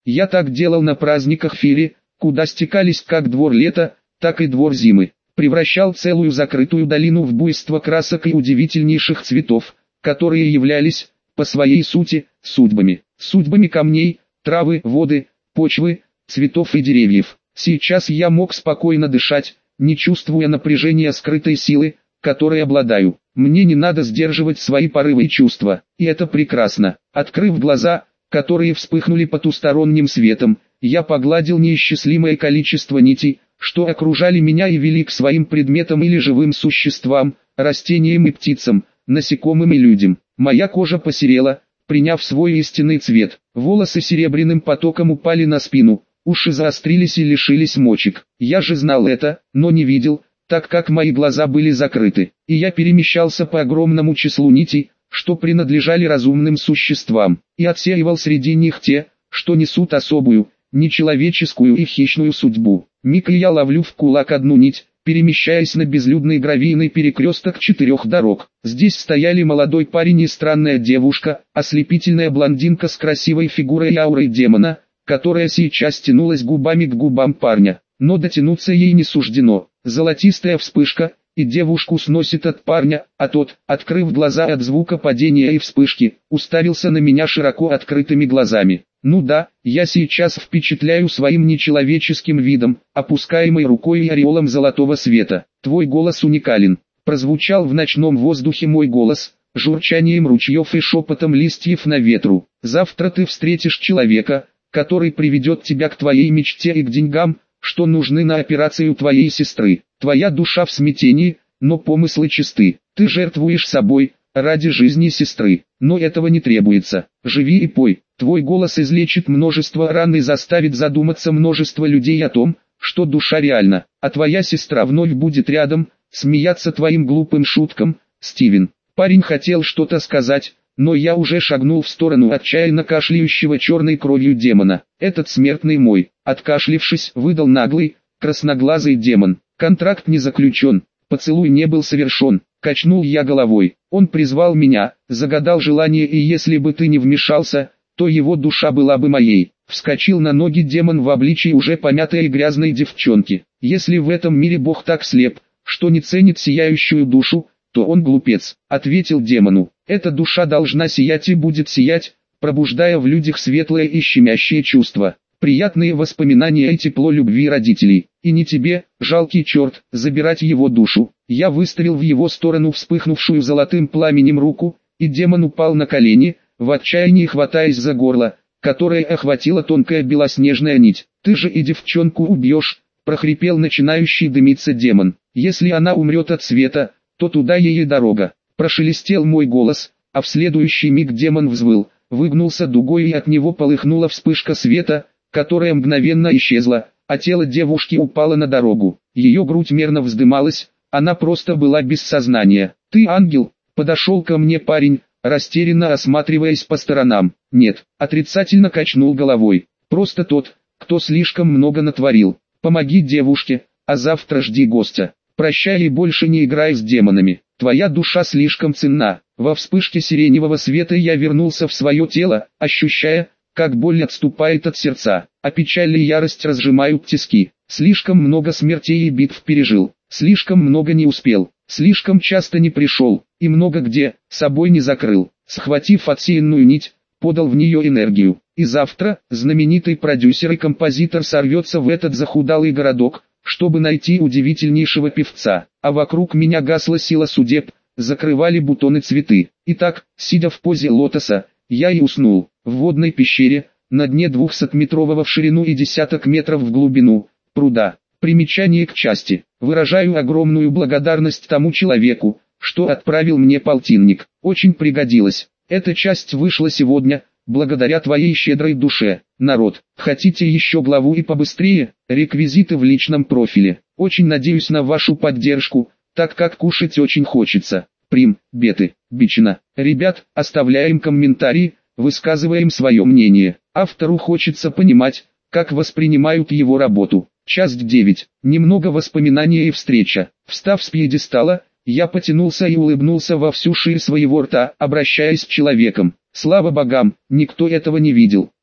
Я так делал на праздниках Фили, куда стекались как двор лета, так и двор зимы. Превращал целую закрытую долину в буйство красок и удивительнейших цветов, которые являлись, по своей сути, судьбами. Судьбами камней, травы, воды, почвы, цветов и деревьев. Сейчас я мог спокойно дышать, не чувствуя напряжения скрытой силы, которой обладаю. Мне не надо сдерживать свои порывы и чувства, и это прекрасно. Открыв глаза, которые вспыхнули потусторонним светом, я погладил неисчислимое количество нитей, что окружали меня и вели к своим предметам или живым существам, растениям и птицам, насекомым и людям. Моя кожа посерела, приняв свой истинный цвет. Волосы серебряным потоком упали на спину, уши заострились и лишились мочек. Я же знал это, но не видел, так как мои глаза были закрыты, и я перемещался по огромному числу нитей, что принадлежали разумным существам, и отсеивал среди них те, что несут особую, нечеловеческую и хищную судьбу. Миг и я ловлю в кулак одну нить, перемещаясь на безлюдный гравийный перекресток 4 дорог. Здесь стояли молодой парень и странная девушка, ослепительная блондинка с красивой фигурой и аурой демона, которая сейчас тянулась губами к губам парня, но дотянуться ей не суждено. Золотистая вспышка, и девушку сносит от парня, а тот, открыв глаза от звука падения и вспышки, уставился на меня широко открытыми глазами. Ну да, я сейчас впечатляю своим нечеловеческим видом, опускаемой рукой и ореолом золотого света. Твой голос уникален. Прозвучал в ночном воздухе мой голос, журчанием ручьев и шепотом листьев на ветру. Завтра ты встретишь человека, который приведет тебя к твоей мечте и к деньгам, что нужны на операцию твоей сестры. Твоя душа в смятении, но помыслы чисты. Ты жертвуешь собой, ради жизни сестры, но этого не требуется. Живи и пой. Твой голос излечит множество ран и заставит задуматься множество людей о том, что душа реальна, а твоя сестра вновь будет рядом, смеяться твоим глупым шуткам, Стивен. Парень хотел что-то сказать, но я уже шагнул в сторону отчаянно кашляющего черной кровью демона. Этот смертный мой, откашлившись, выдал наглый, красноглазый демон. Контракт не заключен, поцелуй не был совершен. Качнул я головой. Он призвал меня, загадал желание, и если бы ты не вмешался, то его душа была бы моей. Вскочил на ноги демон в обличии уже помятой и грязной девчонки. Если в этом мире Бог так слеп, что не ценит сияющую душу, то он глупец, ответил демону. Эта душа должна сиять и будет сиять, пробуждая в людях светлое и щемящее чувство, приятные воспоминания и тепло любви родителей. И не тебе, жалкий черт, забирать его душу. Я выставил в его сторону вспыхнувшую золотым пламенем руку, и демон упал на колени, в отчаянии хватаясь за горло, которое охватила тонкая белоснежная нить. «Ты же и девчонку убьешь», — прохрипел начинающий дымиться демон. «Если она умрет от света, то туда ей и дорога». Прошелестел мой голос, а в следующий миг демон взвыл, выгнулся дугой, и от него полыхнула вспышка света, которая мгновенно исчезла, а тело девушки упало на дорогу. Ее грудь мерно вздымалась, она просто была без сознания. «Ты ангел?» — подошел ко мне парень, растерянно осматриваясь по сторонам. «Нет», — отрицательно качнул головой. «Просто тот, кто слишком много натворил. Помоги девушке, а завтра жди гостя. Прощай и больше не играй с демонами. Твоя душа слишком ценна». Во вспышке сиреневого света я вернулся в свое тело, ощущая, как боль отступает от сердца, а печаль и ярость разжимают тиски. Слишком много смертей и битв пережил, слишком много не успел, слишком часто не пришел, и много где, собой не закрыл. Схватив отсеянную нить, подал в нее энергию. И завтра, знаменитый продюсер и композитор сорвется в этот захудалый городок, чтобы найти удивительнейшего певца. А вокруг меня гасла сила судеб, закрывали бутоны цветы. Итак, сидя в позе лотоса, я и уснул. В водной пещере, на дне 200-метрового в ширину и десяток метров в глубину, пруда. Примечание к части. Выражаю огромную благодарность тому человеку, что отправил мне полтинник. Очень пригодилось. Эта часть вышла сегодня, благодаря твоей щедрой душе. Народ, хотите еще главу и побыстрее? Реквизиты в личном профиле. Очень надеюсь на вашу поддержку, так как кушать очень хочется. Прим, Беты, Бичина. Ребят, оставляем комментарии, высказываем свое мнение. Автору хочется понимать, как воспринимают его работу. Часть 9. Немного воспоминаний и встреча. Встав с пьедестала, я потянулся и улыбнулся во всю ширь своего рта, обращаясь к человеком. Слава богам, никто этого не видел.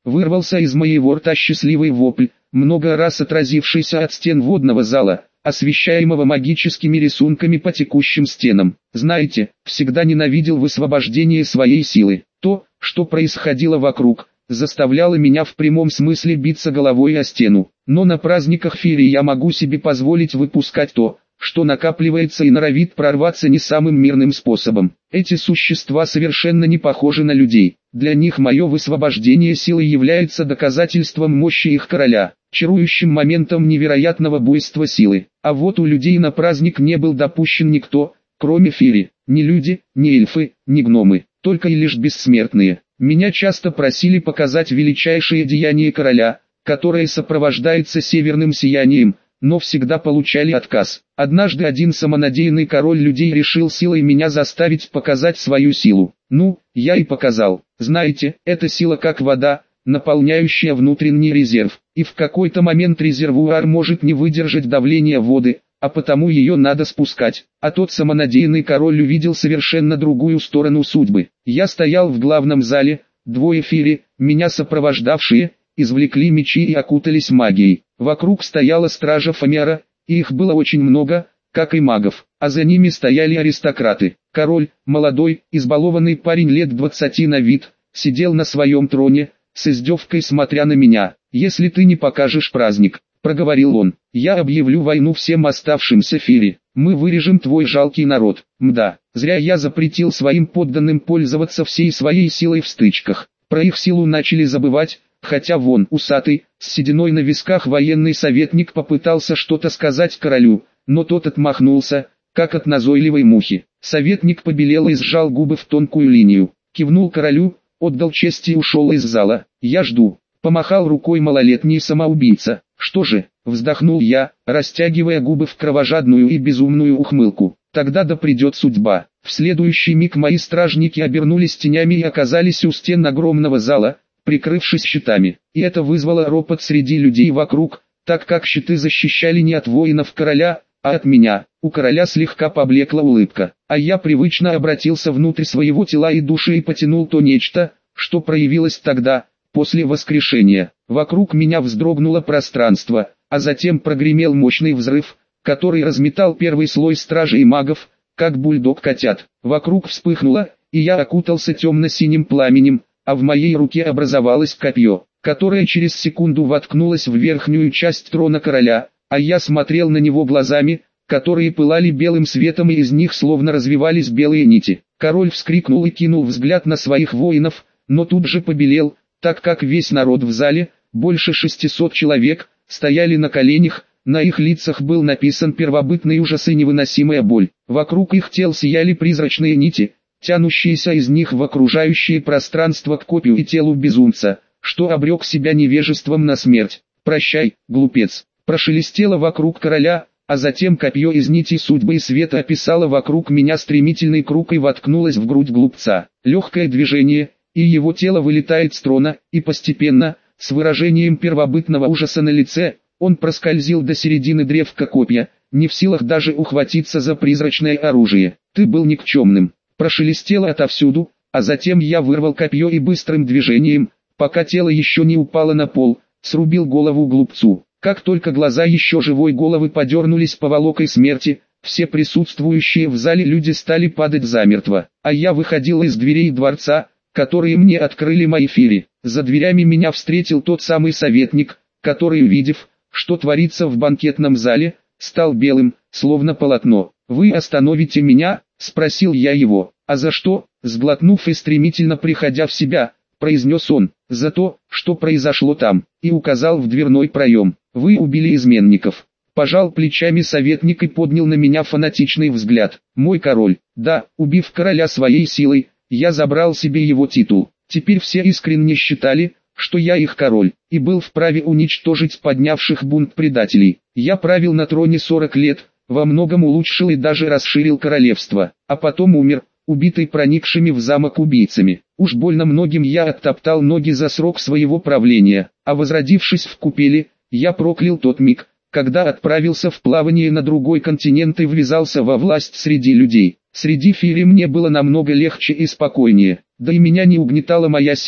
Вырвался из моего рта счастливый вопль, много раз отразившийся от стен водного зала, освещаемого магическими рисунками по текущим стенам. Знаете, всегда ненавидел высвобождение своей силы. То, что происходило вокруг, заставляло меня в прямом смысле биться головой о стену. Но на праздниках Фири я могу себе позволить выпускать то, что накапливается и норовит прорваться не самым мирным способом. Эти существа совершенно не похожи на людей. Для них мое высвобождение силы является доказательством мощи их короля, чарующим моментом невероятного буйства силы. А вот у людей на праздник не был допущен никто, кроме Фири. Ни люди, ни эльфы, ни гномы, только и лишь бессмертные. Меня часто просили показать величайшее деяние короля, которое сопровождается северным сиянием, но всегда получали отказ. Однажды один самонадеянный король людей решил силой меня заставить показать свою силу. Ну, я и показал. Знаете, эта сила как вода, наполняющая внутренний резерв, и в какой-то момент резервуар может не выдержать давления воды, а потому ее надо спускать. А тот самонадеянный король увидел совершенно другую сторону судьбы. Я стоял в главном зале, двое Фири, меня сопровождавшие, извлекли мечи и окутались магией. Вокруг стояла стража Фомера, и их было очень много, как и магов, а за ними стояли аристократы. Король, молодой, избалованный парень лет 20 на вид, сидел на своем троне, с издевкой смотря на меня. «Если ты не покажешь праздник», — проговорил он, — «я объявлю войну всем оставшимся Фири. Мы вырежем твой жалкий народ». Мда, зря я запретил своим подданным пользоваться всей своей силой в стычках. Про их силу начали забывать. Хотя вон усатый, с сединой на висках военный советник попытался что-то сказать королю, но тот отмахнулся, как от назойливой мухи. Советник побелел и сжал губы в тонкую линию, кивнул королю, отдал честь и ушел из зала. «Я жду», — помахал рукой малолетний самоубийца. «Что же?» — вздохнул я, растягивая губы в кровожадную и безумную ухмылку. «Тогда да придет судьба». В следующий миг мои стражники обернулись тенями и оказались у стен огромного зала, прикрывшись щитами, и это вызвало ропот среди людей вокруг, так как щиты защищали не от воинов короля, а от меня. У короля слегка поблекла улыбка, а я привычно обратился внутрь своего тела и души и потянул то нечто, что проявилось тогда, после воскрешения. Вокруг меня вздрогнуло пространство, а затем прогремел мощный взрыв, который разметал первый слой стражей и магов, как бульдог котят. Вокруг вспыхнуло, и я окутался темно-синим пламенем, а в моей руке образовалось копье, которое через секунду воткнулось в верхнюю часть трона короля, а я смотрел на него глазами, которые пылали белым светом, и из них словно развивались белые нити. Король вскрикнул и кинул взгляд на своих воинов, но тут же побелел, так как весь народ в зале, больше 600 человек, стояли на коленях, на их лицах был написан первобытный ужас и невыносимая боль. Вокруг их тел сияли призрачные нити, тянущиеся из них в окружающее пространство к копию и телу безумца, что обрек себя невежеством на смерть. «Прощай, глупец!» Прошелестело вокруг короля, а затем копье из нитей судьбы и света описало вокруг меня стремительный круг и воткнулось в грудь глупца. Легкое движение, и его тело вылетает с трона, и постепенно, с выражением первобытного ужаса на лице, он проскользил до середины древка копья, не в силах даже ухватиться за призрачное оружие. «Ты был никчемным!» Прошелестело отовсюду, а затем я вырвал копье и быстрым движением, пока тело еще не упало на пол, срубил голову глупцу. Как только глаза еще живой головы подернулись поволокой смерти, все присутствующие в зале люди стали падать замертво, а я выходил из дверей дворца, которые мне открыли мои Фири. За дверями меня встретил тот самый советник, который, увидев, что творится в банкетном зале, стал белым, словно полотно. «Вы остановите меня?» — спросил я его. «А за что?» — сглотнув и стремительно приходя в себя, произнес он. «За то, что произошло там», и указал в дверной проем. «Вы убили изменников». Пожал плечами советник и поднял на меня фанатичный взгляд. «Мой король, да, убив короля своей силой, я забрал себе его титул. Теперь все искренне считали, что я их король, и был вправе уничтожить поднявших бунт предателей. Я правил на троне 40 лет, во многом улучшил и даже расширил королевство, а потом умер, убитый проникшими в замок убийцами. Уж больно многим я оттоптал ноги за срок своего правления, а возродившись в купели, я проклял тот миг, когда отправился в плавание на другой континент и ввязался во власть среди людей. Среди Фири мне было намного легче и спокойнее, да и меня не угнетала моя сила,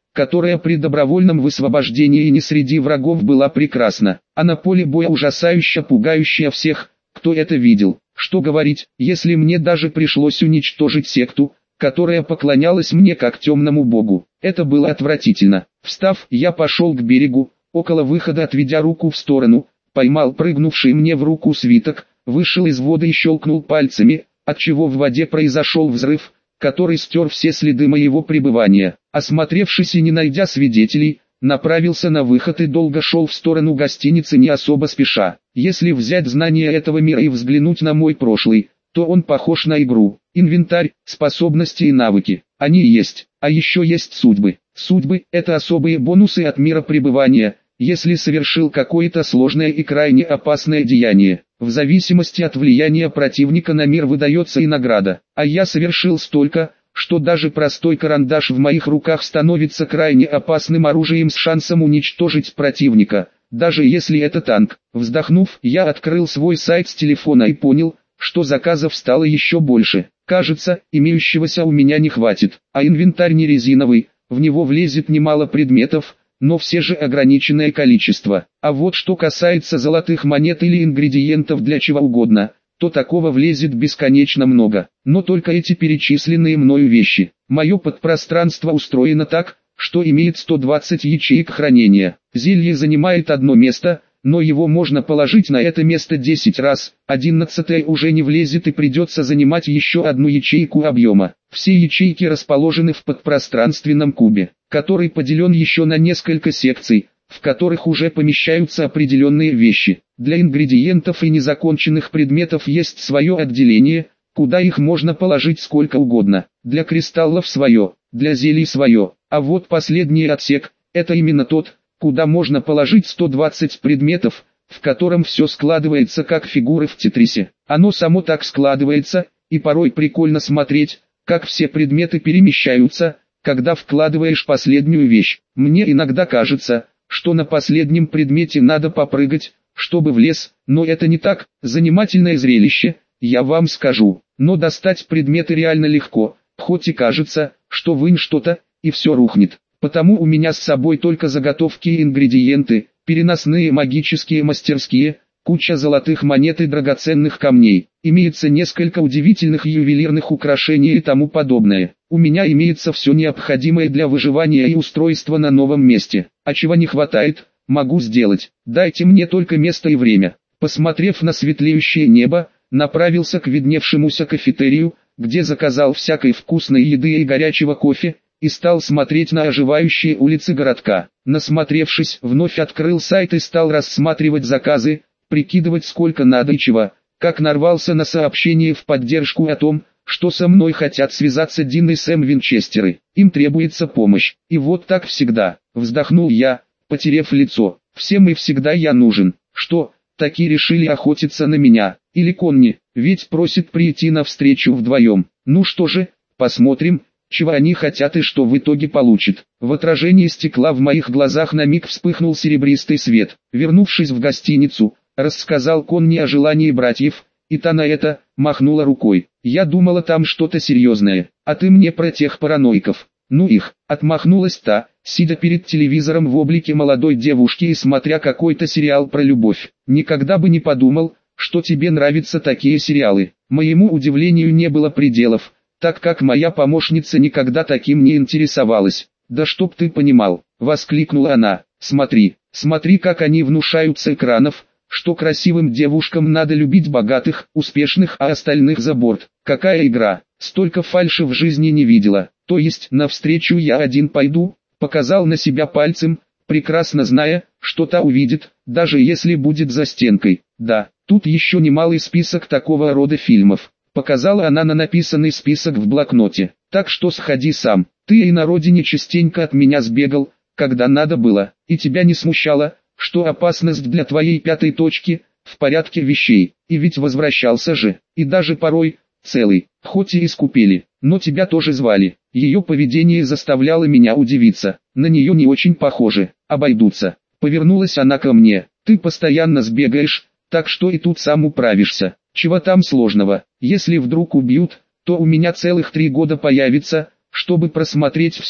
которая при добровольном высвобождении не среди врагов была прекрасна, а на поле боя ужасающе пугающая всех, кто это видел. Что говорить, если мне даже пришлось уничтожить секту, которая поклонялась мне как темному богу. Это было отвратительно. Встав, я пошел к берегу, около выхода отведя руку в сторону, поймал прыгнувший мне в руку свиток, вышел из воды и щелкнул пальцами, отчего в воде произошел взрыв, который стер все следы моего пребывания. Осмотревшись и не найдя свидетелей, направился на выход и долго шел в сторону гостиницы не особо спеша. Если взять знания этого мира и взглянуть на мой прошлый, то он похож на игру. Инвентарь, способности и навыки. Они есть. А еще есть судьбы. Судьбы – это особые бонусы от мира пребывания, если совершил какое-то сложное и крайне опасное деяние. В зависимости от влияния противника на мир выдается и награда. А я совершил столько, что даже простой карандаш в моих руках становится крайне опасным оружием с шансом уничтожить противника, даже если это танк. Вздохнув, я открыл свой сайт с телефона и понял, что заказов стало еще больше. Кажется, имеющегося у меня не хватит, а инвентарь не резиновый, в него влезет немало предметов, но все же ограниченное количество. А вот что касается золотых монет или ингредиентов для чего угодно, то такого влезет бесконечно много. Но только эти перечисленные мною вещи. Мое подпространство устроено так, что имеет 120 ячеек хранения. Зелье занимает одно место, но его можно положить на это место 10 раз, 11 уже не влезет и придется занимать еще одну ячейку объема. Все ячейки расположены в подпространственном кубе, который поделен еще на несколько секций, в которых уже помещаются определенные вещи. Для ингредиентов и незаконченных предметов есть свое отделение, куда их можно положить сколько угодно. Для кристаллов свое, для зелий свое. А вот последний отсек, это именно тот, куда можно положить 120 предметов, в котором все складывается как фигуры в тетрисе. Оно само так складывается, и порой прикольно смотреть, как все предметы перемещаются, когда вкладываешь последнюю вещь. Мне иногда кажется, что на последнем предмете надо попрыгать, чтобы влез, но это не так. Занимательное зрелище, я вам скажу, но достать предметы реально легко, хоть и кажется, что вынь что-то, и все рухнет. Потому у меня с собой только заготовки и ингредиенты, переносные магические мастерские, куча золотых монет и драгоценных камней. Имеется несколько удивительных ювелирных украшений и тому подобное. У меня имеется все необходимое для выживания и устройства на новом месте. А чего не хватает, могу сделать. Дайте мне только место и время. Посмотрев на светлеющее небо, направился к видневшемуся кафетерию, где заказал всякой вкусной еды и горячего кофе, и стал смотреть на оживающие улицы городка. Насмотревшись, вновь открыл сайт и стал рассматривать заказы, прикидывать сколько надо и чего. Как нарвался на сообщение в поддержку о том, что со мной хотят связаться Дин и Сэм Винчестеры. Им требуется помощь. И вот так всегда. Вздохнул я, потеряв лицо. Всем и всегда я нужен. Что, такие решили охотиться на меня? Или Конни, ведь просит прийти навстречу вдвоем. Ну что же, посмотрим, чего они хотят и что в итоге получат. В отражении стекла в моих глазах на миг вспыхнул серебристый свет. Вернувшись в гостиницу, рассказал Конни о желании братьев, и та на это махнула рукой. Я думала там что-то серьезное, а ты мне про тех параноиков. Ну их, отмахнулась та, сидя перед телевизором в облике молодой девушки и смотря какой-то сериал про любовь. Никогда бы не подумал, что тебе нравятся такие сериалы. Моему удивлению не было пределов, так как моя помощница никогда таким не интересовалась. «Да чтоб ты понимал», — воскликнула она, — «смотри, смотри, как они внушают с экранов, что красивым девушкам надо любить богатых, успешных, а остальных за борт. Какая игра, столько фальши в жизни не видела. То есть навстречу я один пойду», — показал на себя пальцем, прекрасно зная, что та увидит, даже если будет за стенкой. «Да, тут еще немалый список такого рода фильмов». Показала она на написанный список в блокноте. «Так что сходи сам. Ты и на родине частенько от меня сбегал, когда надо было, и тебя не смущало, что опасность для твоей пятой точки в порядке вещей. И ведь возвращался же, и даже порой целый, хоть и искупили, но тебя тоже звали». Ее поведение заставляло меня удивиться. На нее не очень похоже. Обойдутся. Повернулась она ко мне. «Ты постоянно сбегаешь, так что и тут сам управишься. Чего там сложного? Если вдруг убьют, то у меня целых 3 года появится, чтобы просмотреть все,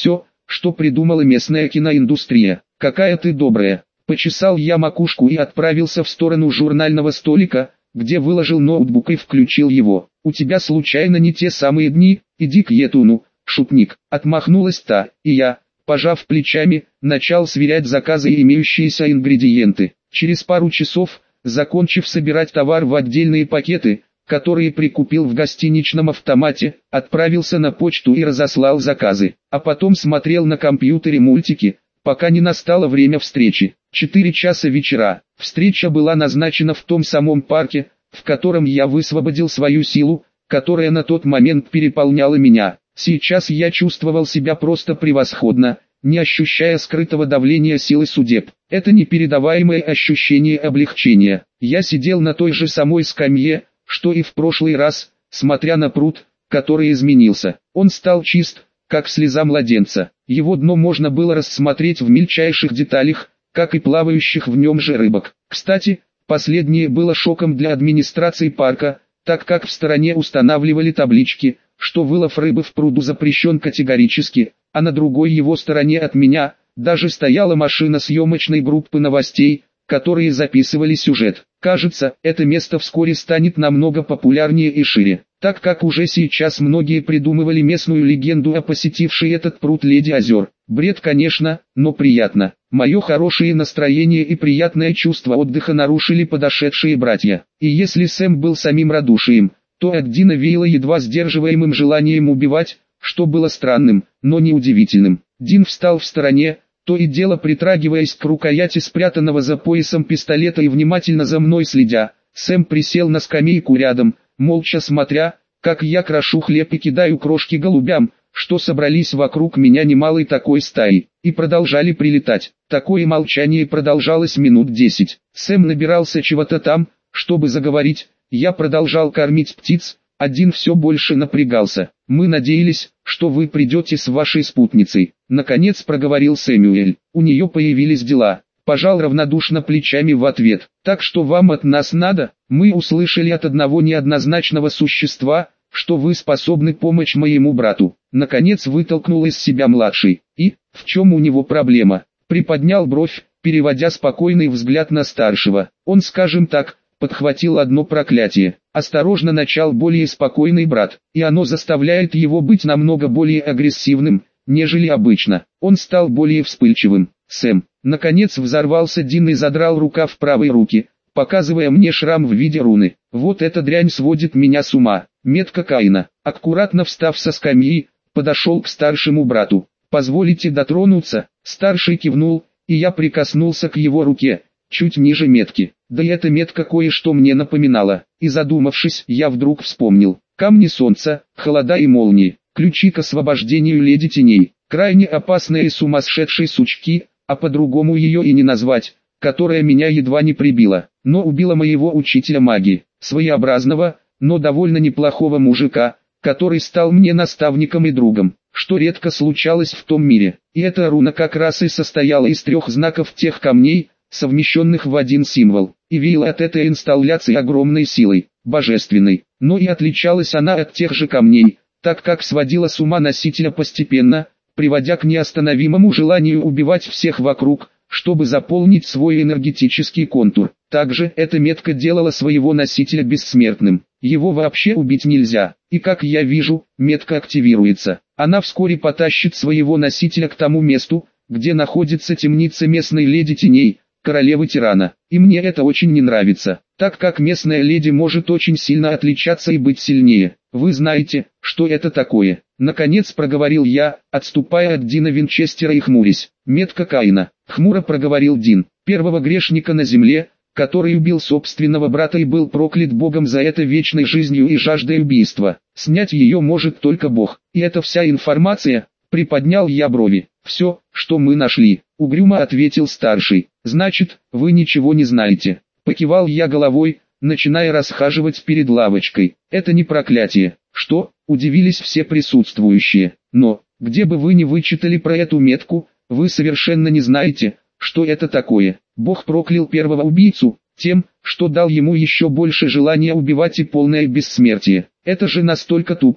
что придумала местная киноиндустрия. Какая ты добрая. Почесал я макушку и отправился в сторону журнального столика, где выложил ноутбук и включил его. У тебя случайно не те самые дни? Иди к Етуну, шутник. Отмахнулась та, и я, пожав плечами, начал сверять заказы и имеющиеся ингредиенты. Через пару часов, закончив собирать товар в отдельные пакеты, которые прикупил в гостиничном автомате, отправился на почту и разослал заказы, а потом смотрел на компьютере мультики, пока не настало время встречи. 4 часа вечера. Встреча была назначена в том самом парке, в котором я высвободил свою силу, которая на тот момент переполняла меня. Сейчас я чувствовал себя просто превосходно, не ощущая скрытого давления силы судеб. Это непередаваемое ощущение облегчения. Я сидел на той же самой скамье, что и в прошлый раз, смотря на пруд, который изменился. Он стал чист, как слеза младенца. Его дно можно было рассмотреть в мельчайших деталях, как и плавающих в нем же рыбок. Кстати, последнее было шоком для администрации парка, так как в стороне устанавливали таблички, что вылов рыбы в пруду запрещен категорически, а на другой его стороне от меня даже стояла машина съемочной группы новостей, которые записывали сюжет. Кажется, это место вскоре станет намного популярнее и шире, так как уже сейчас многие придумывали местную легенду о посетившей этот пруд Леди Озер. Бред, конечно, но приятно. Мое хорошее настроение и приятное чувство отдыха нарушили подошедшие братья. И если Сэм был самим радушием, то от Дина веяло едва сдерживаемым желанием убивать, что было странным, но не удивительным. Дин встал в стороне, то и дело притрагиваясь к рукояти спрятанного за поясом пистолета и внимательно за мной следя. Сэм присел на скамейку рядом, молча смотря, как я крошу хлеб и кидаю крошки голубям, что собрались вокруг меня немалой такой стаей, и продолжали прилетать. Такое молчание продолжалось минут 10. Сэм набирался чего-то там, чтобы заговорить, я продолжал кормить птиц, один все больше напрягался. «Мы надеялись, что вы придете с вашей спутницей», — наконец проговорил Сэмюэль. «У нее появились дела». Пожал равнодушно плечами в ответ. «Так что вам от нас надо? Мы услышали от одного неоднозначного существа, что вы способны помочь моему брату». Наконец вытолкнул из себя младший. «И, в чем у него проблема?» Приподнял бровь, переводя спокойный взгляд на старшего. Он, скажем так, подхватил одно проклятие. Осторожно начал более спокойный брат, и оно заставляет его быть намного более агрессивным, нежели обычно. Он стал более вспыльчивым. «Сэм». Наконец взорвался Дин и задрал рукав правой руки, показывая мне шрам в виде руны. «Вот эта дрянь сводит меня с ума». Метка Каина. Аккуратно встав со скамьи, подошел к старшему брату. «Позволите дотронуться?» Старший кивнул, и я прикоснулся к его руке, чуть ниже метки. Да и эта метка кое-что мне напоминала, и задумавшись, я вдруг вспомнил. Камни солнца, холода и молнии, ключи к освобождению леди теней, крайне опасные и сумасшедшие сучки, а по-другому ее и не назвать, которая меня едва не прибила, но убила моего учителя магии, своеобразного, но довольно неплохого мужика, который стал мне наставником и другом, что редко случалось в том мире. И эта руна как раз и состояла из 3 знаков тех камней, совмещенных в один символ, и веяла от этой инсталляции огромной силой, божественной, но и отличалась она от тех же камней, так как сводила с ума носителя постепенно, приводя к неостановимому желанию убивать всех вокруг, чтобы заполнить свой энергетический контур. Также эта метка делала своего носителя бессмертным, его вообще убить нельзя, и как я вижу, метка активируется, она вскоре потащит своего носителя к тому месту, где находится темница местной леди теней, королевы тирана. И мне это очень не нравится, так как местная леди может очень сильно отличаться и быть сильнее. Вы знаете, что это такое? Наконец проговорил я, отступая от Дина Винчестера и хмурясь. Метка Каина. Хмуро проговорил Дин. Первого грешника на земле, который убил собственного брата и был проклят Богом за это вечной жизнью и жаждой убийства. Снять ее может только Бог. И это вся информация? Приподнял я брови. «Все, что мы нашли», — угрюмо ответил старший. «Значит, вы ничего не знаете». Покивал я головой, начиная расхаживать перед лавочкой. «Это не проклятие». «Что?» — удивились все присутствующие. «Но, где бы вы ни вычитали про эту метку, вы совершенно не знаете, что это такое». Бог проклял первого убийцу тем, что дал ему еще больше желания убивать и полное бессмертие. Это же настолько тупо,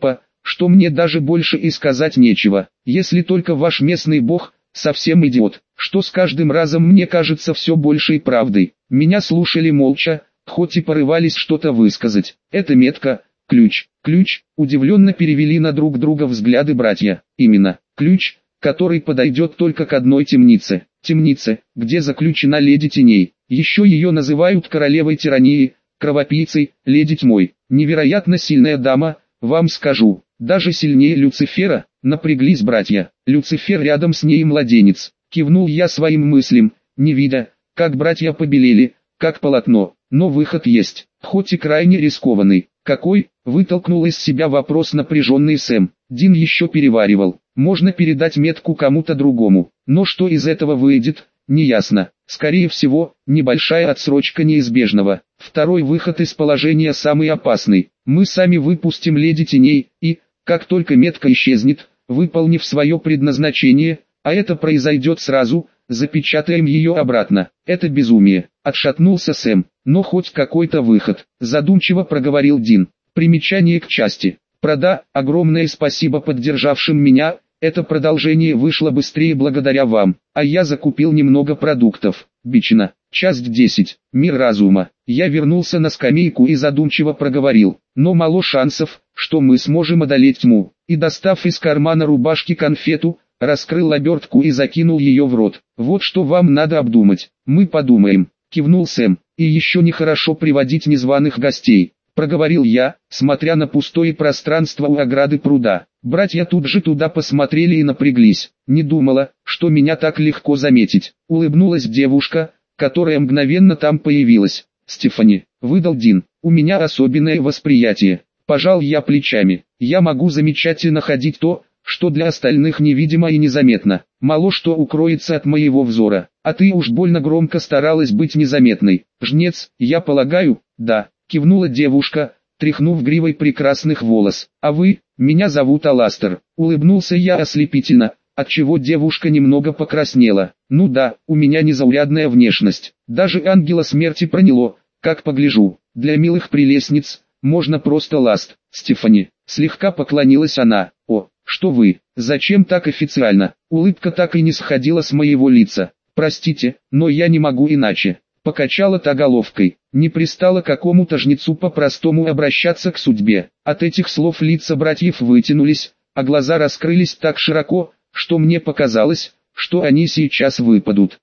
что мне даже больше и сказать нечего, если только ваш местный бог совсем идиот, что с каждым разом мне кажется все большей правдой. Меня слушали молча, хоть и порывались что-то высказать. Это метка, ключ, удивленно перевели на друг друга взгляды братья. Именно, ключ, который подойдет только к одной темнице. Темнице, где заключена леди теней. Еще ее называют королевой тирании, кровопийцей, леди тьмой. Невероятно сильная дама, вам скажу, даже сильнее Люцифера. Напряглись братья. Люцифер рядом с ней младенец. Кивнул я своим мыслям, не видя, как братья побелели, как полотно. Но выход есть, хоть и крайне рискованный. Какой? Вытолкнул из себя вопрос напряженный Сэм. Дин еще переваривал. Можно передать метку кому-то другому. Но что из этого выйдет, неясно. Скорее всего, небольшая отсрочка неизбежного. Второй выход из положения самый опасный. Мы сами выпустим леди теней, и, как только метка исчезнет, выполнив свое предназначение, а это произойдет сразу, запечатаем ее обратно. Это безумие. Отшатнулся Сэм. Но хоть какой-то выход, задумчиво проговорил Дин. Примечание к части. Прода, огромное спасибо поддержавшим меня, это продолжение вышло быстрее благодаря вам, а я закупил немного продуктов. Бично. Часть 10. Мир разума. Я вернулся на скамейку и задумчиво проговорил. Но мало шансов, что мы сможем одолеть тьму. И достав из кармана рубашки конфету, раскрыл обертку и закинул ее в рот. Вот что вам надо обдумать. Мы подумаем. Кивнул Сэм. И еще нехорошо приводить незваных гостей. Проговорил я, смотря на пустое пространство у ограды пруда. Братья тут же туда посмотрели и напряглись. Не думала, что меня так легко заметить. Улыбнулась девушка, которая мгновенно там появилась. Стефани, выдал Дин, у меня особенное восприятие. Пожал я плечами. Я могу замечать и находить то, что для остальных невидимо и незаметно. Мало что укроется от моего взора. А ты уж больно громко старалась быть незаметной. Жнец, я полагаю, да. Кивнула девушка, тряхнув гривой прекрасных волос. А вы, меня зовут Аластер. Улыбнулся я ослепительно, отчего девушка немного покраснела. Ну да, у меня незаурядная внешность. Даже ангела смерти проняло, как погляжу. Для милых прелестниц, можно просто Ласт. Стефани, слегка поклонилась она. О, что вы, зачем так официально? Улыбка так и не сходила с моего лица. Простите, но я не могу иначе. Покачала та головкой. Не пристало какому-то жнецу по-простому обращаться к судьбе. От этих слов лица братьев вытянулись, а глаза раскрылись так широко, что мне показалось, что они сейчас выпадут.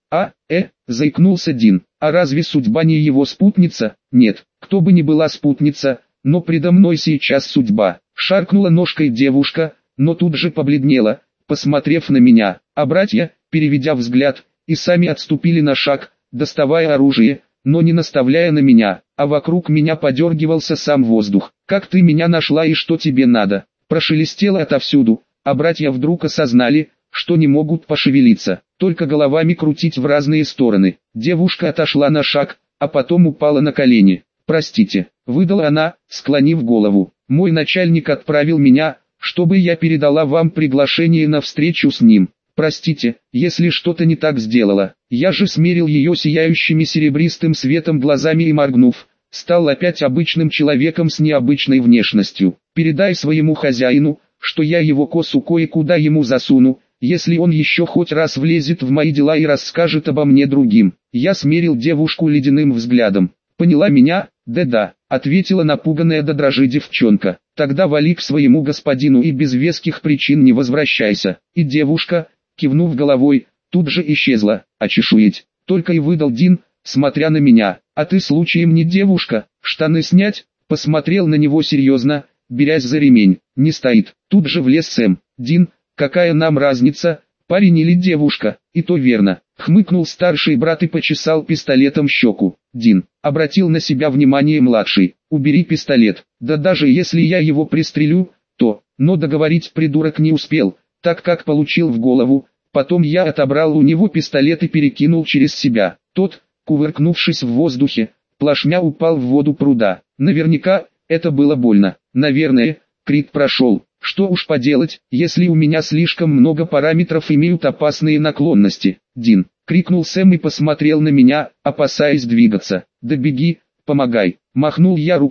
Заикнулся Дин. А разве судьба не его спутница? Нет, кто бы ни была спутница, но предо мной сейчас судьба. Шаркнула ножкой девушка, но тут же побледнела, посмотрев на меня. А братья, переведя взгляд, и сами отступили на шаг, доставая оружие, но не наставляя на меня, а вокруг меня подергивался сам воздух. «Как ты меня нашла и что тебе надо?» Прошелестело отовсюду, а братья вдруг осознали, что не могут пошевелиться, только головами крутить в разные стороны. Девушка отошла на шаг, а потом упала на колени. «Простите», — выдала она, склонив голову. «Мой начальник отправил меня, чтобы я передала вам приглашение на встречу с ним. Простите, если что-то не так сделала». Я же смерил ее сияющими серебристым светом глазами и моргнув, стал опять обычным человеком с необычной внешностью. «Передай своему хозяину, что я его косу кое-куда ему засуну, если он еще хоть раз влезет в мои дела и расскажет обо мне другим». Я смерил девушку ледяным взглядом. «Поняла меня?» «Да-да», — ответила напуганная до дрожи девчонка. «Тогда вали к своему господину и без веских причин не возвращайся». И девушка, кивнув головой, тут же исчезла. «Очешуеть», — только и выдал Дин, смотря на меня. «А ты случаем не девушка? Штаны снять?» Посмотрел на него серьезно, берясь за ремень. «Не стоит». Тут же влез Сэм. «Дин, какая нам разница, парень или девушка?» «И то верно», — хмыкнул старший брат и почесал пистолетом щеку. «Дин», — обратил на себя внимание младший, — «убери пистолет. Да даже если я его пристрелю, то...» Но договорить придурок не успел, так как получил в голову. Потом я отобрал у него пистолет и перекинул через себя. Тот, кувыркнувшись в воздухе, плашмя упал в воду пруда. Наверняка, это было больно. Наверное, крик прошел. Что уж поделать, если у меня слишком много параметров имеют опасные наклонности. «Дин!» — крикнул Сэм и посмотрел на меня, опасаясь двигаться. «Да беги, помогай!» Махнул я рукой,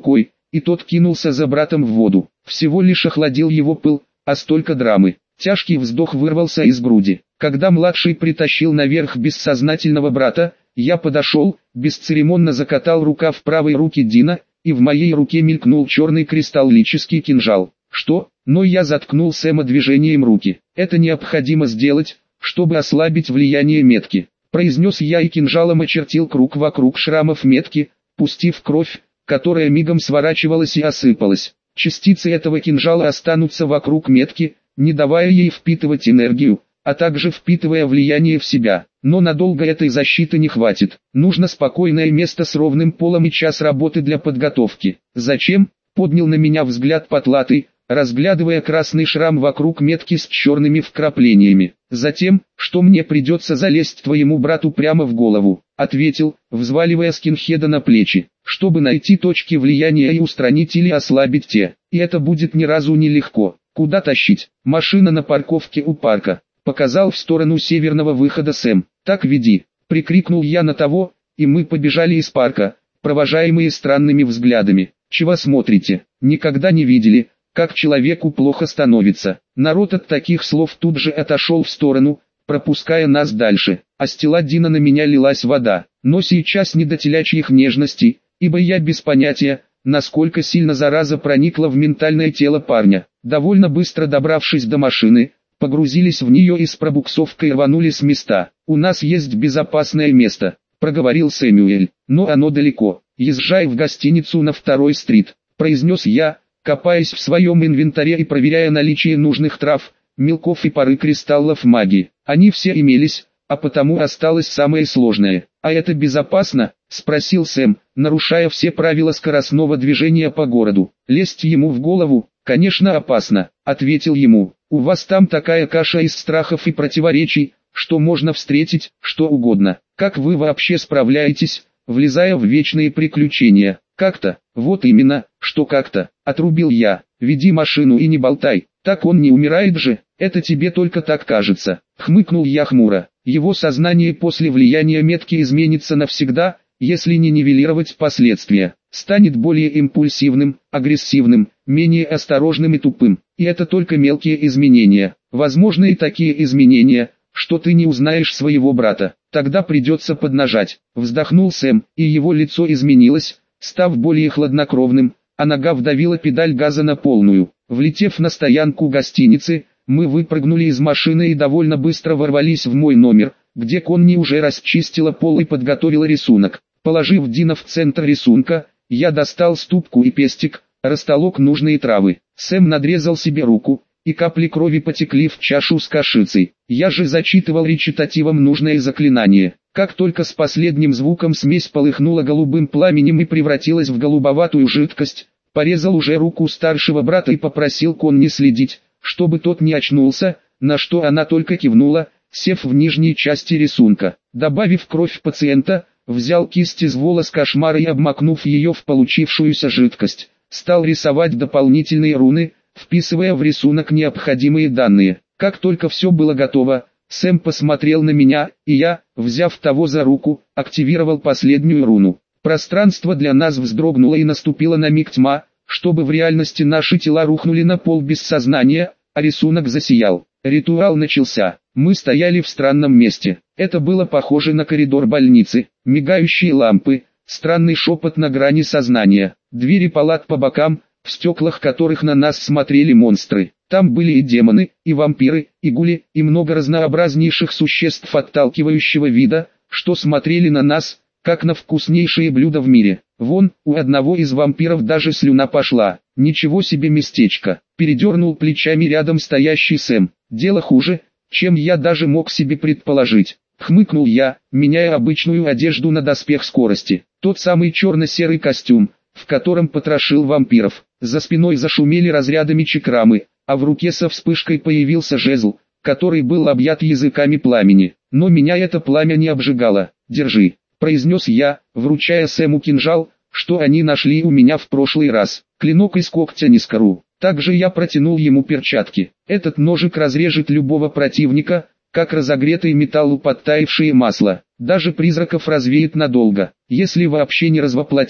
и тот кинулся за братом в воду. Всего лишь охладил его пыл, а столько драмы. Тяжкий вздох вырвался из груди. Когда младший притащил наверх бессознательного брата, я подошел, бесцеремонно закатал рукав правой руки Дина, и в моей руке мелькнул черный кристаллический кинжал. Что? Но я заткнул Сэма движением руки. Это необходимо сделать, чтобы ослабить влияние метки, произнес я и кинжалом очертил круг вокруг шрамов метки, пустив кровь, которая мигом сворачивалась и осыпалась. Частицы этого кинжала останутся вокруг метки, не давая ей впитывать энергию, а также впитывая влияние в себя. Но надолго этой защиты не хватит. Нужно спокойное место с ровным полом и час работы для подготовки. Зачем? Поднял на меня взгляд потлатый, разглядывая красный шрам вокруг метки с черными вкраплениями. Затем, что мне придется залезть твоему брату прямо в голову, ответил, взваливая скинхеда на плечи, чтобы найти точки влияния и устранить или ослабить те. И это будет ни разу не легко. Куда тащить? Машина на парковке у парка. Показал в сторону северного выхода Сэм. Так веди, прикрикнул я на того, и мы побежали из парка, провожаемые странными взглядами. Чего смотрите? Никогда не видели, как человеку плохо становится. Народ от таких слов тут же отошел в сторону, пропуская нас дальше, а с тела Дина на меня лилась вода. Но сейчас не до телячьих нежностей, ибо я без понятия, насколько сильно зараза проникла в ментальное тело парня. Довольно быстро добравшись до машины, погрузились в нее и с пробуксовкой рванули с места. «У нас есть безопасное место», — проговорил Сэмюэль, — «но оно далеко. Езжай в гостиницу на 2-й стрит», — произнес я, копаясь в своем инвентаре и проверяя наличие нужных трав, мелков и пары кристаллов магии. Они все имелись, а потому осталось самое сложное. «А это безопасно?» — спросил Сэм, нарушая все правила скоростного движения по городу. Лезть ему в голову, конечно, опасно, — ответил ему. «У вас там такая каша из страхов и противоречий, что можно встретить что угодно. Как вы вообще справляетесь, влезая в вечные приключения?» «Как-то, вот именно, что как-то», — отрубил я. «Веди машину и не болтай, так он не умирает же, это тебе только так кажется», — хмыкнул я хмуро. «Его сознание после влияния метки изменится навсегда, если не нивелировать последствия. Станет более импульсивным, агрессивным, менее осторожным и тупым. И это только мелкие изменения. Возможны и такие изменения, что ты не узнаешь своего брата. Тогда придется поднажать». Вздохнул Сэм, и его лицо изменилось, став более хладнокровным, а нога вдавила педаль газа на полную. Влетев на стоянку гостиницы, мы выпрыгнули из машины и довольно быстро ворвались в мой номер, где Конни уже расчистила пол и подготовила рисунок. Положив Дина в центр рисунка, я достал ступку и пестик, растолок нужные травы. Сэм надрезал себе руку, и капли крови потекли в чашу с кашицей. Я же зачитывал речитативом нужное заклинание. Как только с последним звуком смесь полыхнула голубым пламенем и превратилась в голубоватую жидкость, порезал уже руку старшего брата и попросил Конни следить, чтобы тот не очнулся, на что она только кивнула, сев в нижней части рисунка. Добавив кровь пациента, взял кисть из волос кошмара и, обмакнув ее в получившуюся жидкость, стал рисовать дополнительные руны, вписывая в рисунок необходимые данные. Как только все было готово, Сэм посмотрел на меня, и я, взяв того за руку, активировал последнюю руну. Пространство для нас вздрогнуло и наступила на миг тьма, чтобы в реальности наши тела рухнули на пол без сознания, а рисунок засиял. Ритуал начался. Мы стояли в странном месте. Это было похоже на коридор больницы. Мигающие лампы, странный шепот на грани сознания, двери палат по бокам, в стеклах которых на нас смотрели монстры. Там были и демоны, и вампиры, и гули, и много разнообразнейших существ отталкивающего вида, что смотрели на нас, как на вкуснейшие блюда в мире. Вон, у одного из вампиров даже слюна пошла. «Ничего себе местечко», — передернул плечами рядом стоящий Сэм. «Дело хуже, чем я даже мог себе предположить», — хмыкнул я, меняя обычную одежду на доспех скорости. Тот самый черно-серый костюм, в котором потрошил вампиров. За спиной зашумели разрядами чакрамы, а в руке со вспышкой появился жезл, который был объят языками пламени. Но меня это пламя не обжигало. «Держи», — произнес я, вручая Сэму кинжал, что они нашли у меня в прошлый раз. Клинок из когтя Нискару. Также я протянул ему перчатки. Этот ножик разрежет любого противника, как разогретый металл подтаявшее масло. Даже призраков развеет надолго, если вообще не развоплотит.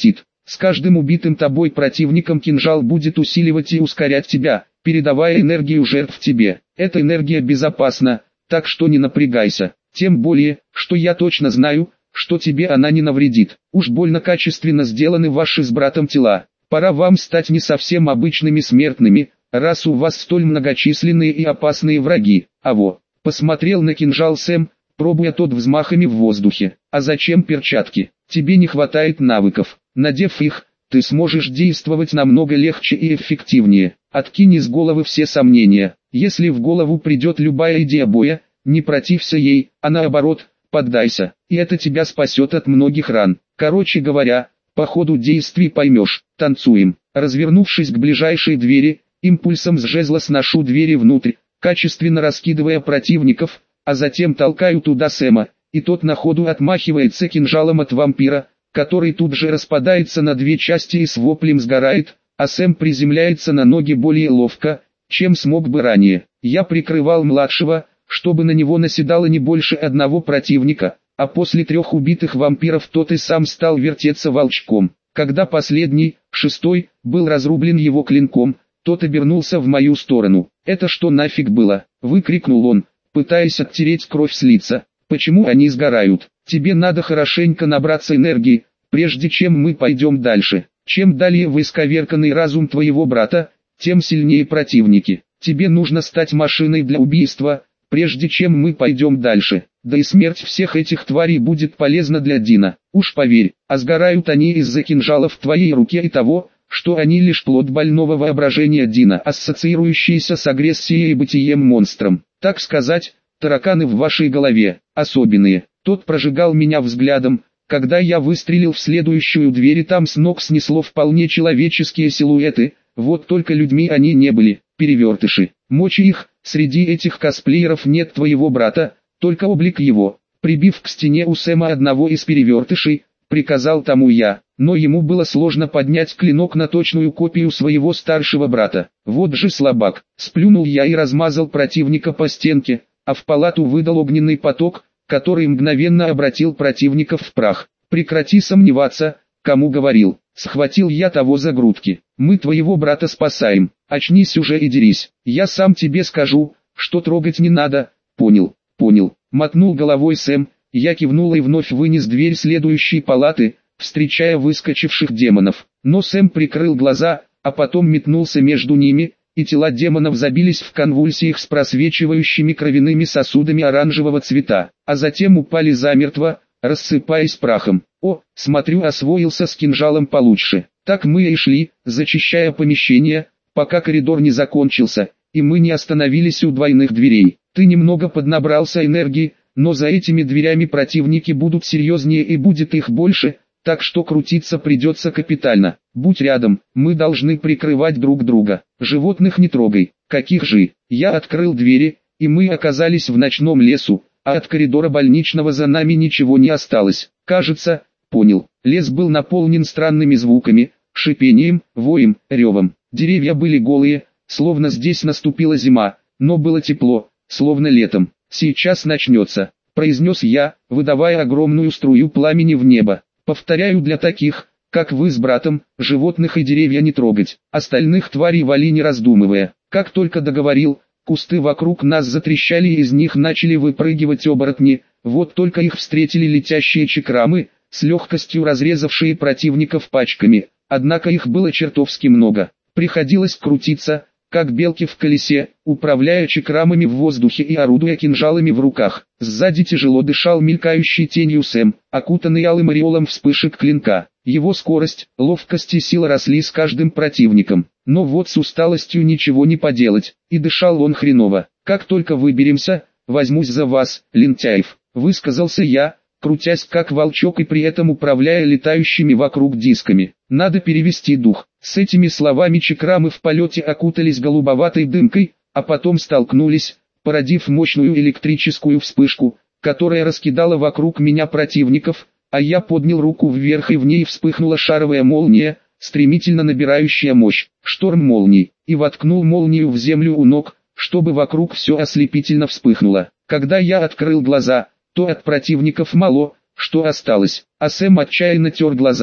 С каждым убитым тобой противником кинжал будет усиливать и ускорять тебя, передавая энергию жертв тебе. Эта энергия безопасна, так что не напрягайся. Тем более, что я точно знаю, что тебе она не навредит. Уж больно качественно сделаны ваши с братом тела. Пора вам стать не совсем обычными смертными, раз у вас столь многочисленные и опасные враги. Посмотрел на кинжал Сэм, пробуя тот взмахами в воздухе. А зачем перчатки? Тебе не хватает навыков. Надев их, ты сможешь действовать намного легче и эффективнее. Откинь из головы все сомнения. Если в голову придет любая идея боя, не протився ей, а наоборот, поддайся, и это тебя спасет от многих ран. Короче говоря, по ходу действий поймешь. Танцуем. Развернувшись к ближайшей двери, импульсом с жезла сношу двери внутрь, качественно раскидывая противников, а затем толкаю туда Сэма, и тот на ходу отмахивается кинжалом от вампира, который тут же распадается на две части и с воплем сгорает, а Сэм приземляется на ноги более ловко, чем смог бы ранее. Я прикрывал младшего, чтобы на него наседало не больше одного противника, а после 3 убитых вампиров тот и сам стал вертеться волчком. Когда последний, 6-й, был разрублен его клинком, тот обернулся в мою сторону. «Это что нафиг было?» — выкрикнул он, пытаясь оттереть кровь с лица. «Почему они сгорают? Тебе надо хорошенько набраться энергии, прежде чем мы пойдем дальше. Чем далее в исковерканный разум твоего брата, тем сильнее противники. Тебе нужно стать машиной для убийства, прежде чем мы пойдем дальше. Да и смерть всех этих тварей будет полезна для Дина. Уж поверь, а сгорают они из-за кинжалов в твоей руке и того, что они лишь плод больного воображения Дина, ассоциирующиеся с агрессией и бытием монстром. Так сказать, тараканы в вашей голове, особенные». Тот прожигал меня взглядом, когда я выстрелил в следующую дверь, и там с ног снесло вполне человеческие силуэты, вот только людьми они не были, перевертыши. Мочи их, среди этих косплееров нет твоего брата, только облик его. Прибив к стене у Сэма одного из перевертышей, приказал тому я, но ему было сложно поднять клинок на точную копию своего старшего брата. Вот же слабак. Сплюнул я и размазал противника по стенке, а в палату выдал огненный поток, который мгновенно обратил противников в прах. «Прекрати сомневаться, кому говорил». Схватил я того за грудки. «Мы твоего брата спасаем, очнись уже и дерись. Я сам тебе скажу, что трогать не надо». «Понял, понял», — мотнул головой Сэм. Я кивнул и вновь вынес дверь следующей палаты, встречая выскочивших демонов. Но Сэм прикрыл глаза, а потом метнулся между ними, и тела демонов забились в конвульсиях с просвечивающими кровяными сосудами оранжевого цвета, а затем упали замертво, рассыпаясь прахом. Смотрю, освоился с кинжалом получше. Так мы и шли, зачищая помещение, пока коридор не закончился, и мы не остановились у двойных дверей. Ты немного поднабрался энергии, но за этими дверями противники будут серьезнее и будет их больше, так что крутиться придется капитально. Будь рядом, мы должны прикрывать друг друга. Животных не трогай. Каких же? Я открыл двери, и мы оказались в ночном лесу, а от коридора больничного за нами ничего не осталось. Кажется, понял. Лес был наполнен странными звуками, шипением, воем, ревом. Деревья были голые, словно здесь наступила зима, но было тепло, словно летом. «Сейчас начнется», — произнес я, выдавая огромную струю пламени в небо. «Повторяю, для таких, как вы с братом, животных и деревья не трогать, остальных тварей вали не раздумывая». Как только договорил, кусты вокруг нас затрещали, и из них начали выпрыгивать оборотни, вот только их встретили летящие чакрамы, с легкостью разрезавшие противников пачками, однако их было чертовски много. Приходилось крутиться, как белки в колесе, управляя чакрамами в воздухе и орудуя кинжалами в руках. Сзади тяжело дышал мелькающий тенью Сэм, окутанный алым ореолом вспышек клинка. Его скорость, ловкость и сила росли с каждым противником. Но вот с усталостью ничего не поделать, и дышал он хреново. «Как только выберемся, возьмусь за вас, лентяев», — высказался я, крутясь как волчок и при этом управляя летающими вокруг дисками. «Надо перевести дух». С этими словами чакрамы в полете окутались голубоватой дымкой, а потом столкнулись, породив мощную электрическую вспышку, которая раскидала вокруг меня противников, а я поднял руку вверх, и в ней вспыхнула шаровая молния, стремительно набирающая мощь, шторм молний, и воткнул молнию в землю у ног, чтобы вокруг все ослепительно вспыхнуло. Когда я открыл глаза, то от противников мало, что осталось, а Сэм отчаянно тер глаза,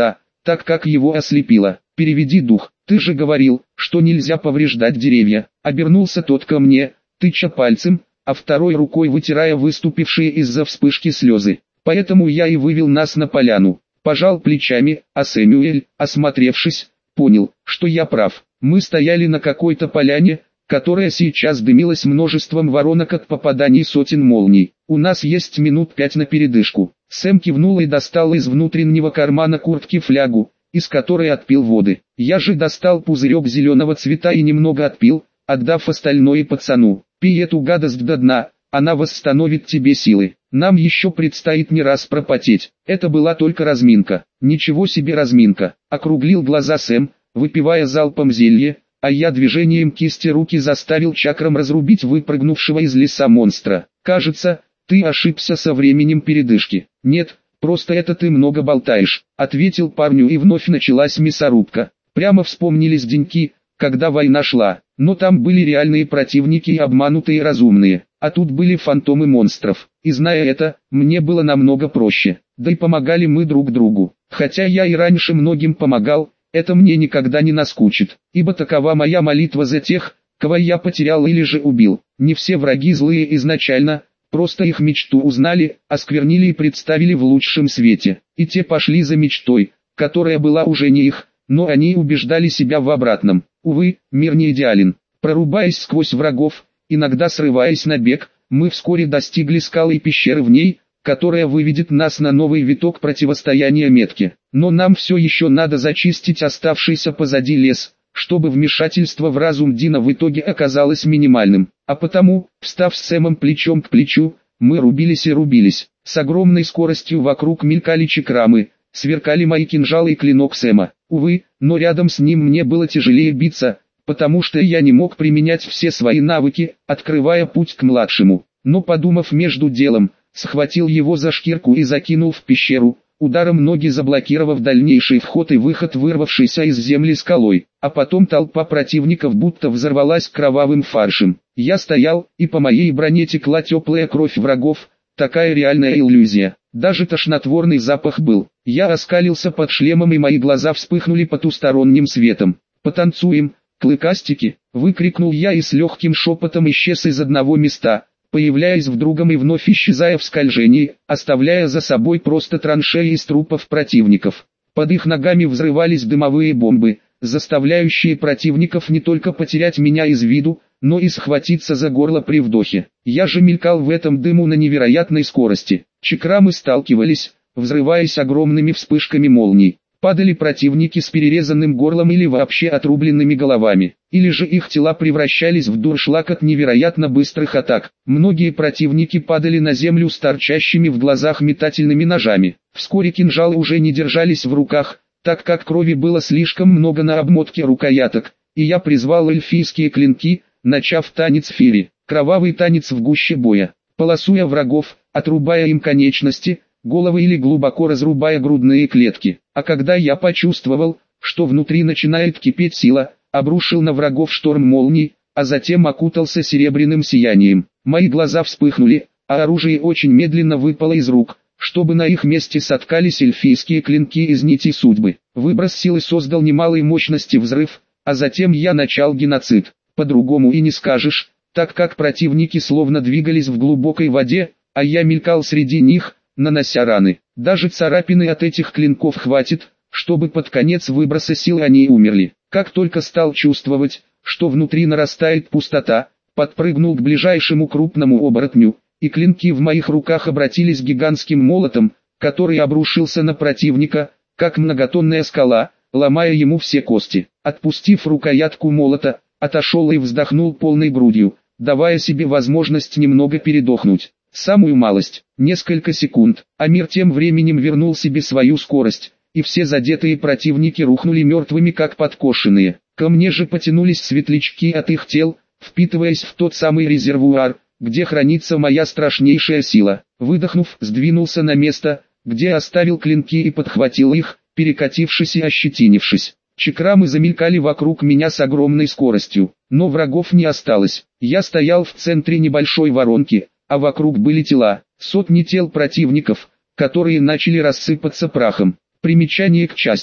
так как его ослепило. «Переведи дух, ты же говорил, что нельзя повреждать деревья». Обернулся тот ко мне, тыча пальцем, а второй рукой вытирая выступившие из-за вспышки слезы. «Поэтому я и вывел нас на поляну». Пожал плечами, а Сэмюэль, осмотревшись, понял, что я прав. Мы стояли на какой-то поляне, которая сейчас дымилась множеством воронок от попаданий сотен молний. «У нас есть минут 5 на передышку». Сэм кивнул и достал из внутреннего кармана куртки флягу, из которой отпил воды. Я же достал пузырек зеленого цвета и немного отпил, отдав остальное пацану. «Пей эту гадость до дна, она восстановит тебе силы. Нам еще предстоит не раз пропотеть». Это была только разминка. «Ничего себе разминка», — округлил глаза Сэм, выпивая залпом зелье, а я движением кисти руки заставил чакрам разрубить выпрыгнувшего из леса монстра. «Кажется, ты ошибся со временем передышки». «Нет, просто это ты много болтаешь», — ответил парню, и вновь началась мясорубка. Прямо вспомнились деньки, когда война шла, но там были реальные противники и обманутые разумные, а тут были фантомы монстров. И зная это, мне было намного проще, да и помогали мы друг другу. Хотя я и раньше многим помогал, это мне никогда не наскучит, ибо такова моя молитва за тех, кого я потерял или же убил. Не все враги злые изначально, просто их мечту узнали, осквернили и представили в лучшем свете, и те пошли за мечтой, которая была уже не их, но они убеждали себя в обратном. Увы, мир не идеален. Прорубаясь сквозь врагов, иногда срываясь на бег, мы вскоре достигли скалы и пещеры в ней, которая выведет нас на новый виток противостояния метке. Но нам все еще надо зачистить оставшийся позади лес, чтобы вмешательство в разум Дина в итоге оказалось минимальным. А потому, встав с Сэмом плечом к плечу, мы рубились и рубились. С огромной скоростью вокруг мелькали чакрамы, сверкали мои кинжалы и клинок Сэма. Увы, но рядом с ним мне было тяжелее биться, потому что я не мог применять все свои навыки, открывая путь к младшему. Но подумав между делом, схватил его за шкирку и закинул в пещеру, ударом ноги заблокировав дальнейший вход и выход вырвавшийся из земли скалой, а потом толпа противников будто взорвалась кровавым фаршем. Я стоял, и по моей броне текла теплая кровь врагов, такая реальная иллюзия. Даже тошнотворный запах был. Я оскалился под шлемом, и мои глаза вспыхнули потусторонним светом. «Потанцуем, клыкастики!» — выкрикнул я и с легким шепотом исчез из одного места, появляясь в другом и вновь исчезая в скольжении, оставляя за собой просто траншеи из трупов противников. Под их ногами взрывались дымовые бомбы, заставляющие противников не только потерять меня из виду, но и схватиться за горло при вдохе. Я же мелькал в этом дыму на невероятной скорости. Чакрамы сталкивались, взрываясь огромными вспышками молний. Падали противники с перерезанным горлом или вообще отрубленными головами, или же их тела превращались в дуршлаг от невероятно быстрых атак. Многие противники падали на землю с торчащими в глазах метательными ножами. Вскоре кинжалы уже не держались в руках, так как крови было слишком много на обмотке рукояток, и я призвал эльфийские клинки, начав танец Фири, кровавый танец в гуще боя, полосуя врагов, отрубая им конечности, головы или глубоко разрубая грудные клетки. А когда я почувствовал, что внутри начинает кипеть сила, обрушил на врагов шторм молний, а затем окутался серебряным сиянием. Мои глаза вспыхнули, а оружие очень медленно выпало из рук, чтобы на их месте соткались эльфийские клинки из нитей судьбы. Выброс силы создал немалой мощности взрыв, а затем я начал геноцид. По-другому и не скажешь, так как противники словно двигались в глубокой воде, а я мелькал среди них, нанося раны. Даже царапины от этих клинков хватит, чтобы под конец выброса сил они умерли. Как только стал чувствовать, что внутри нарастает пустота, подпрыгнул к ближайшему крупному оборотню, и клинки в моих руках обратились гигантским молотом, который обрушился на противника, как многотонная скала, ломая ему все кости. Отпустив рукоятку молота, отошел и вздохнул полной грудью, давая себе возможность немного передохнуть. Самую малость, несколько секунд, а мир тем временем вернул себе свою скорость, и все задетые противники рухнули мертвыми как подкошенные. Ко мне же потянулись светлячки от их тел, впитываясь в тот самый резервуар, где хранится моя страшнейшая сила. Выдохнув, сдвинулся на место, где оставил клинки, и подхватил их, перекатившись и ощетинившись. Чакрамы замелькали вокруг меня с огромной скоростью, но врагов не осталось. Я стоял в центре небольшой воронки, а вокруг были тела, сотни тел противников, которые начали рассыпаться прахом. Примечание к части.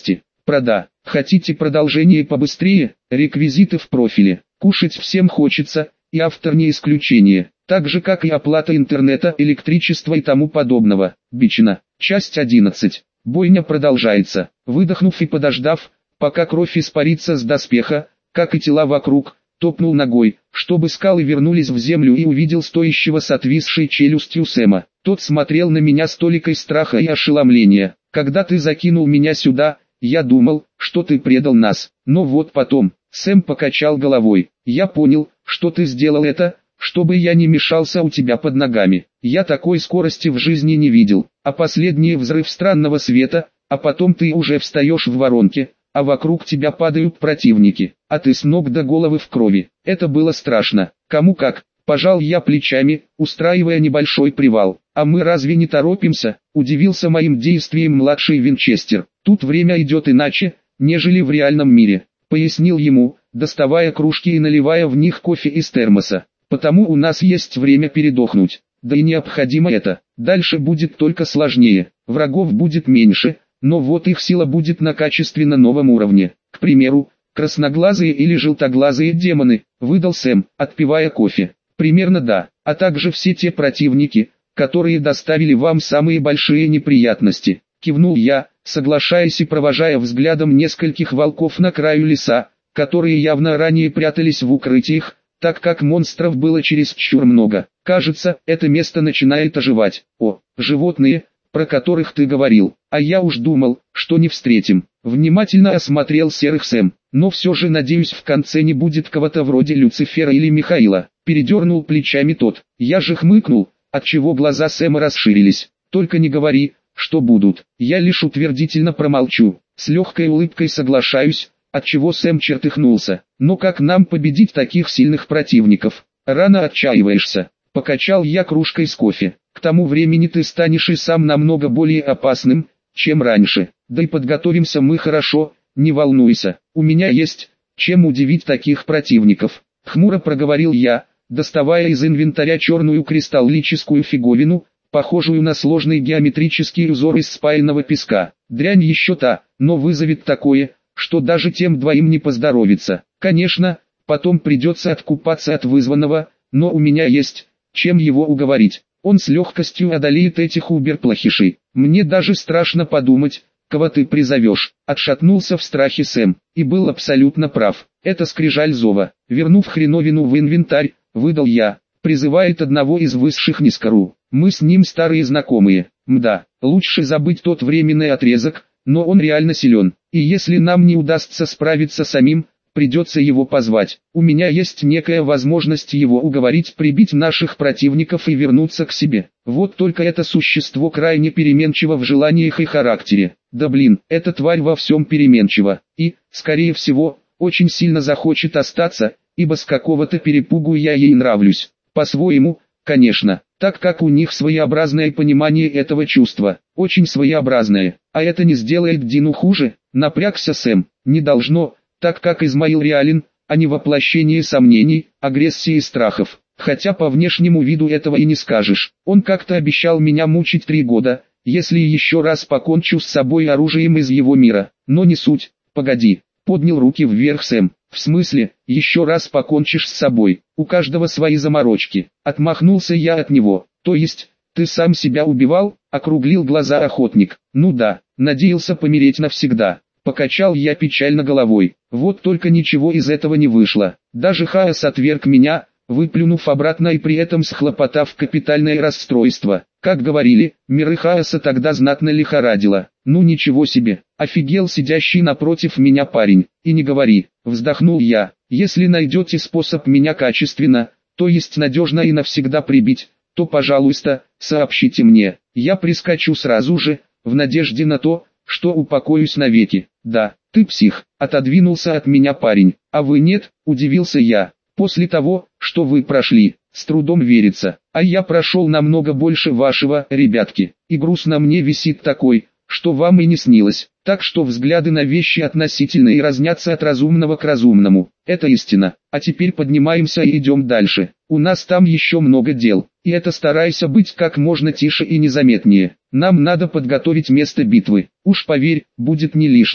Прода. Хотите продолжение побыстрее? Реквизиты в профиле. Кушать всем хочется, и автор не исключение. Так же как и оплата интернета, электричества и тому подобного. Бичина. Часть 11. Бойня продолжается. Выдохнув и подождав, пока кровь испарится с доспеха, как и тела вокруг, топнул ногой, чтобы скалы вернулись в землю, и увидел стоящего с отвисшей челюстью Сэма. Тот смотрел на меня с толикой страха и ошеломления. «Когда ты закинул меня сюда, я думал, что ты предал нас, но вот потом...» Сэм покачал головой. «Я понял, что ты сделал это, чтобы я не мешался у тебя под ногами. Я такой скорости в жизни не видел. А последний взрыв странного света, а потом ты уже встаешь в воронке, а вокруг тебя падают противники, а ты с ног до головы в крови. Это было страшно. Кому как?» Пожал я плечами, устраивая небольшой привал. «А мы разве не торопимся?» – удивился моим действием младший Винчестер. «Тут время идет иначе, нежели в реальном мире», – пояснил ему, доставая кружки и наливая в них кофе из термоса. «Потому у нас есть время передохнуть. Да и необходимо это. Дальше будет только сложнее, врагов будет меньше, но вот их сила будет на качественно новом уровне. К примеру, красноглазые или желтоглазые демоны», – выдал Сэм, отпивая кофе. «Примерно да, а также все те противники, которые доставили вам самые большие неприятности», – кивнул я, соглашаясь и провожая взглядом нескольких волков на краю леса, которые явно ранее прятались в укрытиях, так как монстров было чересчур много. «Кажется, это место начинает оживать. О, животные, про которых ты говорил, а я уж думал, что не встретим». Внимательно осмотрел серых Сэм, «но все же надеюсь, в конце не будет кого-то вроде Люцифера или Михаила». Передернул плечами тот. Я же хмыкнул, отчего глаза Сэма расширились. «Только не говори, что будут». Я лишь утвердительно промолчу. С легкой улыбкой соглашаюсь, отчего Сэм чертыхнулся. «Но как нам победить таких сильных противников? Рано отчаиваешься». Покачал я кружкой с кофе. «К тому времени ты станешь и сам намного более опасным, чем раньше. Да и подготовимся мы хорошо, не волнуйся. У меня есть, чем удивить таких противников». Хмуро проговорил я, доставая из инвентаря черную кристаллическую фиговину, похожую на сложный геометрический узор из спаянного песка. Дрянь еще та, но вызовет такое, что даже тем двоим не поздоровится. Конечно, потом придется откупаться от вызванного, но у меня есть, чем его уговорить. Он с легкостью одолеет этих убер-плохишей. Мне даже страшно подумать, кого ты призовешь. Отшатнулся в страхе Сэм, и был абсолютно прав. Это скрижаль зова. Вернув хреновину в инвентарь, выдал я. Призывает одного из высших Нискару. Мы с ним старые знакомые. Мда, лучше забыть тот временный отрезок, но он реально силен. И если нам не удастся справиться самим, придется его позвать. У меня есть некая возможность его уговорить прибить наших противников и вернуться к себе. Вот только это существо крайне переменчиво в желаниях и характере. Да блин, эта тварь во всем переменчива. И, скорее всего, очень сильно захочет остаться, ибо с какого-то перепугу я ей нравлюсь. По-своему, конечно, так как у них своеобразное понимание этого чувства. Очень своеобразное. А это не сделает Дину хуже, напрягся Сэм. Не должно, так как Измаил реален, а не воплощение сомнений, агрессии и страхов. Хотя по внешнему виду этого и не скажешь. Он как-то обещал меня мучить 3 года, если еще раз покончу с собой оружием из его мира. Но не суть. Погоди, поднял руки вверх Сэм. В смысле, еще раз покончишь с собой? У каждого свои заморочки. Отмахнулся я от него. То есть, ты сам себя убивал? Округлил глаза охотник. Ну да, надеялся помереть навсегда. Покачал я печально головой. Вот только ничего из этого не вышло. Даже Хаос отверг меня, выплюнув обратно и при этом схлопотав капитальное расстройство. Как говорили, миры Хаоса тогда знатно лихорадило. Ну ничего себе, офигел сидящий напротив меня парень. И не говори, вздохнул я. Если найдете способ меня качественно, то есть надежно и навсегда прибить, то пожалуйста, сообщите мне. Я прискочу сразу же, в надежде на то, что упокоюсь навеки. Да, ты псих, отодвинулся от меня парень. А вы нет, удивился я. После того, что вы прошли, с трудом верится. А я прошел намного больше вашего, ребятки. И груз на мне висит такой, что вам и не снилось. Так что взгляды на вещи относительные и разнятся от разумного к разумному. Это истина. А теперь поднимаемся и идем дальше. У нас там еще много дел. И это старайся быть как можно тише и незаметнее. Нам надо подготовить место битвы. Уж поверь, будет не лишним.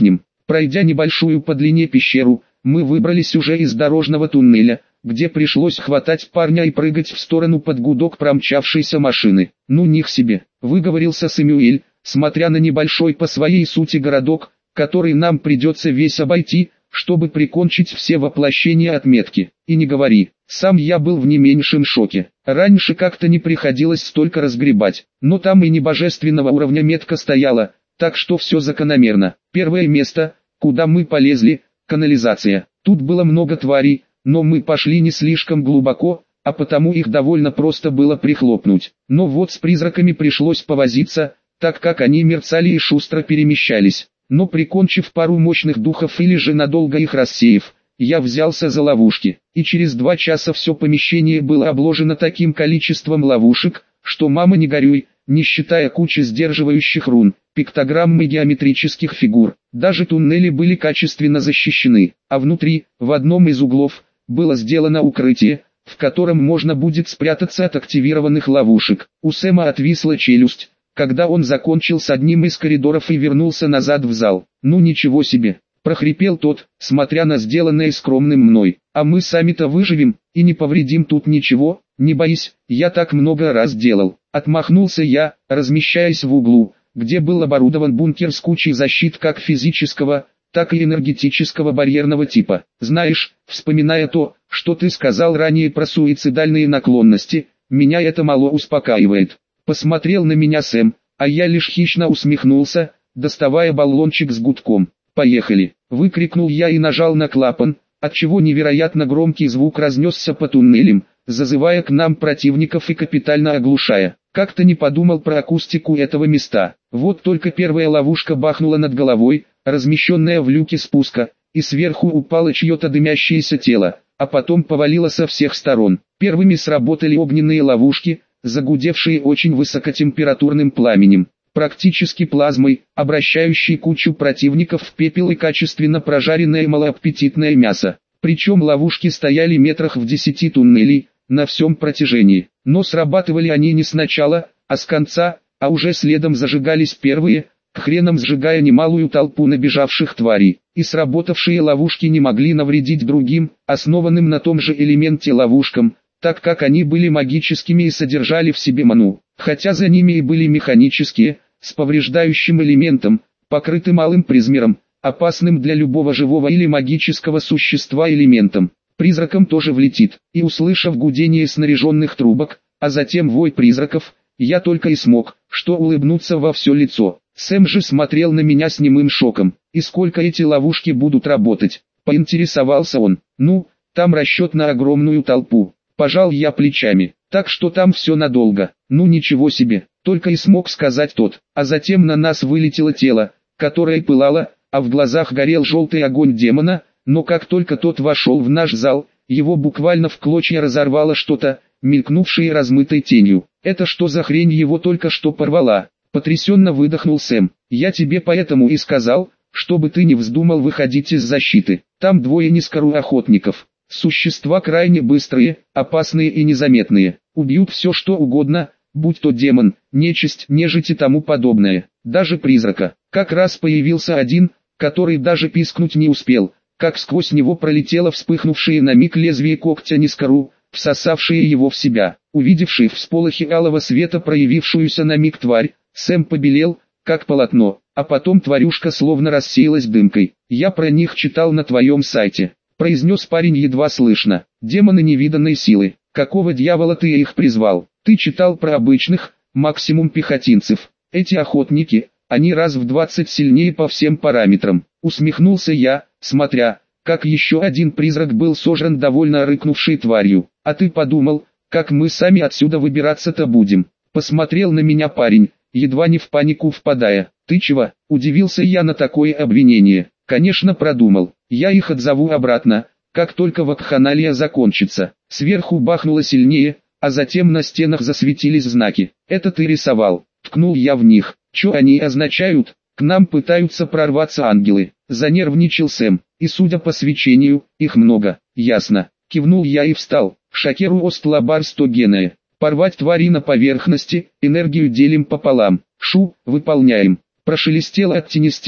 Пройдя небольшую по длине пещеру, мы выбрались уже из дорожного туннеля, где пришлось хватать парня и прыгать в сторону под гудок промчавшейся машины. «Ну них себе», — выговорился Сэмюэль, смотря на небольшой по своей сути городок, который нам придется весь обойти, чтобы прикончить все воплощения отметки. И не говори, сам я был в не меньшем шоке. Раньше как-то не приходилось столько разгребать, но там и не божественного уровня метка стояла, так что все закономерно. Первое место, куда мы полезли, канализация. Тут было много тварей, но мы пошли не слишком глубоко, а потому их довольно просто было прихлопнуть. Но вот с призраками пришлось повозиться, так как они мерцали и шустро перемещались. Но прикончив пару мощных духов или же надолго их рассеяв, я взялся за ловушки, и через 2 часа все помещение было обложено таким количеством ловушек, что мама не горюй, не считая кучи сдерживающих рун, пиктограмм и геометрических фигур. Даже туннели были качественно защищены, а внутри, в одном из углов, было сделано укрытие, в котором можно будет спрятаться от активированных ловушек. У Сэма отвисла челюсть, когда он закончил с одним из коридоров и вернулся назад в зал. «Ну ничего себе», — прохрипел тот, смотря на сделанное скромным мной. «А мы сами-то выживем, и не повредим тут ничего, не боись, я так много раз делал». Отмахнулся я, размещаясь в углу, где был оборудован бункер с кучей защит как физического, так и энергетического барьерного типа. «Знаешь, вспоминая то, что ты сказал ранее про суицидальные наклонности, меня это мало успокаивает». Посмотрел на меня Сэм, а я лишь хищно усмехнулся, доставая баллончик с гудком. «Поехали!» — выкрикнул я и нажал на клапан, отчего невероятно громкий звук разнесся по туннелям, зазывая к нам противников и капитально оглушая. Как-то не подумал про акустику этого места. Вот только первая ловушка бахнула над головой, размещенная в люке спуска, и сверху упало чье-то дымящееся тело, а потом повалило со всех сторон. Первыми сработали огненные ловушки, загудевшие очень высокотемпературным пламенем, практически плазмой, обращающей кучу противников в пепел и качественно прожаренное малоаппетитное мясо. Причем ловушки стояли метрах в 10 туннелей, на всем протяжении. Но срабатывали они не сначала, а с конца, а уже следом зажигались первые, к хренам сжигая немалую толпу набежавших тварей. И сработавшие ловушки не могли навредить другим, основанным на том же элементе ловушкам, так как они были магическими и содержали в себе ману, хотя за ними и были механические, с повреждающим элементом, покрыты малым призмером, опасным для любого живого или магического существа элементом. Призракам тоже влетит, и услышав гудение снаряженных трубок, а затем вой призраков, я только и смог, что улыбнуться во все лицо. Сэм же смотрел на меня с немым шоком. «И сколько эти ловушки будут работать?» — поинтересовался он. «Ну, там расчет на огромную толпу». Пожал я плечами. «Так что там все надолго». «Ну ничего себе», — только и смог сказать тот. А затем на нас вылетело тело, которое пылало, а в глазах горел желтый огонь демона, но как только тот вошел в наш зал, его буквально в клочья разорвало что-то, мелькнувшее размытой тенью. «Это что за хрень его только что порвала?» — потрясенно выдохнул Сэм. «Я тебе поэтому и сказал, чтобы ты не вздумал выходить из защиты. Там 2 низкоруохотников. Существа крайне быстрые, опасные и незаметные. Убьют все что угодно, будь то демон, нечисть, нежить и тому подобное. Даже призрака. Как раз появился один, который даже пискнуть не успел, как сквозь него пролетело вспыхнувшее на миг лезвие когтя низкору, всосавшие его в себя. Увидевший всполохи алого света проявившуюся на миг тварь, Сэм побелел, как полотно, а потом тварюшка словно рассеялась дымкой. «Я про них читал на твоем сайте», — произнес парень едва слышно. «Демоны невиданной силы. Какого дьявола ты их призвал? Ты читал про обычных, максимум пехотинцев. Эти охотники, они раз в 20 сильнее по всем параметрам». Усмехнулся я, смотря, как еще один призрак был сожран довольно рыкнувшей тварью. «А ты подумал, как мы сами отсюда выбираться-то будем?» Посмотрел на меня парень, едва не в панику впадая. «Ты чего?» — удивился я на такое обвинение. «Конечно продумал. Я их отзову обратно, как только вакханалия закончится». Сверху бахнуло сильнее, а затем на стенах засветились знаки. «Это ты рисовал?» — ткнул я в них. «Чё они означают?» «К нам пытаются прорваться ангелы», — занервничал Сэм. «И судя по свечению, их много». «Ясно». Кивнул я и встал. «Шакеру остлабар 100 геная. Порвать твари на поверхности, энергию делим пополам. Шу, выполняем». Прошелестело от тени стены,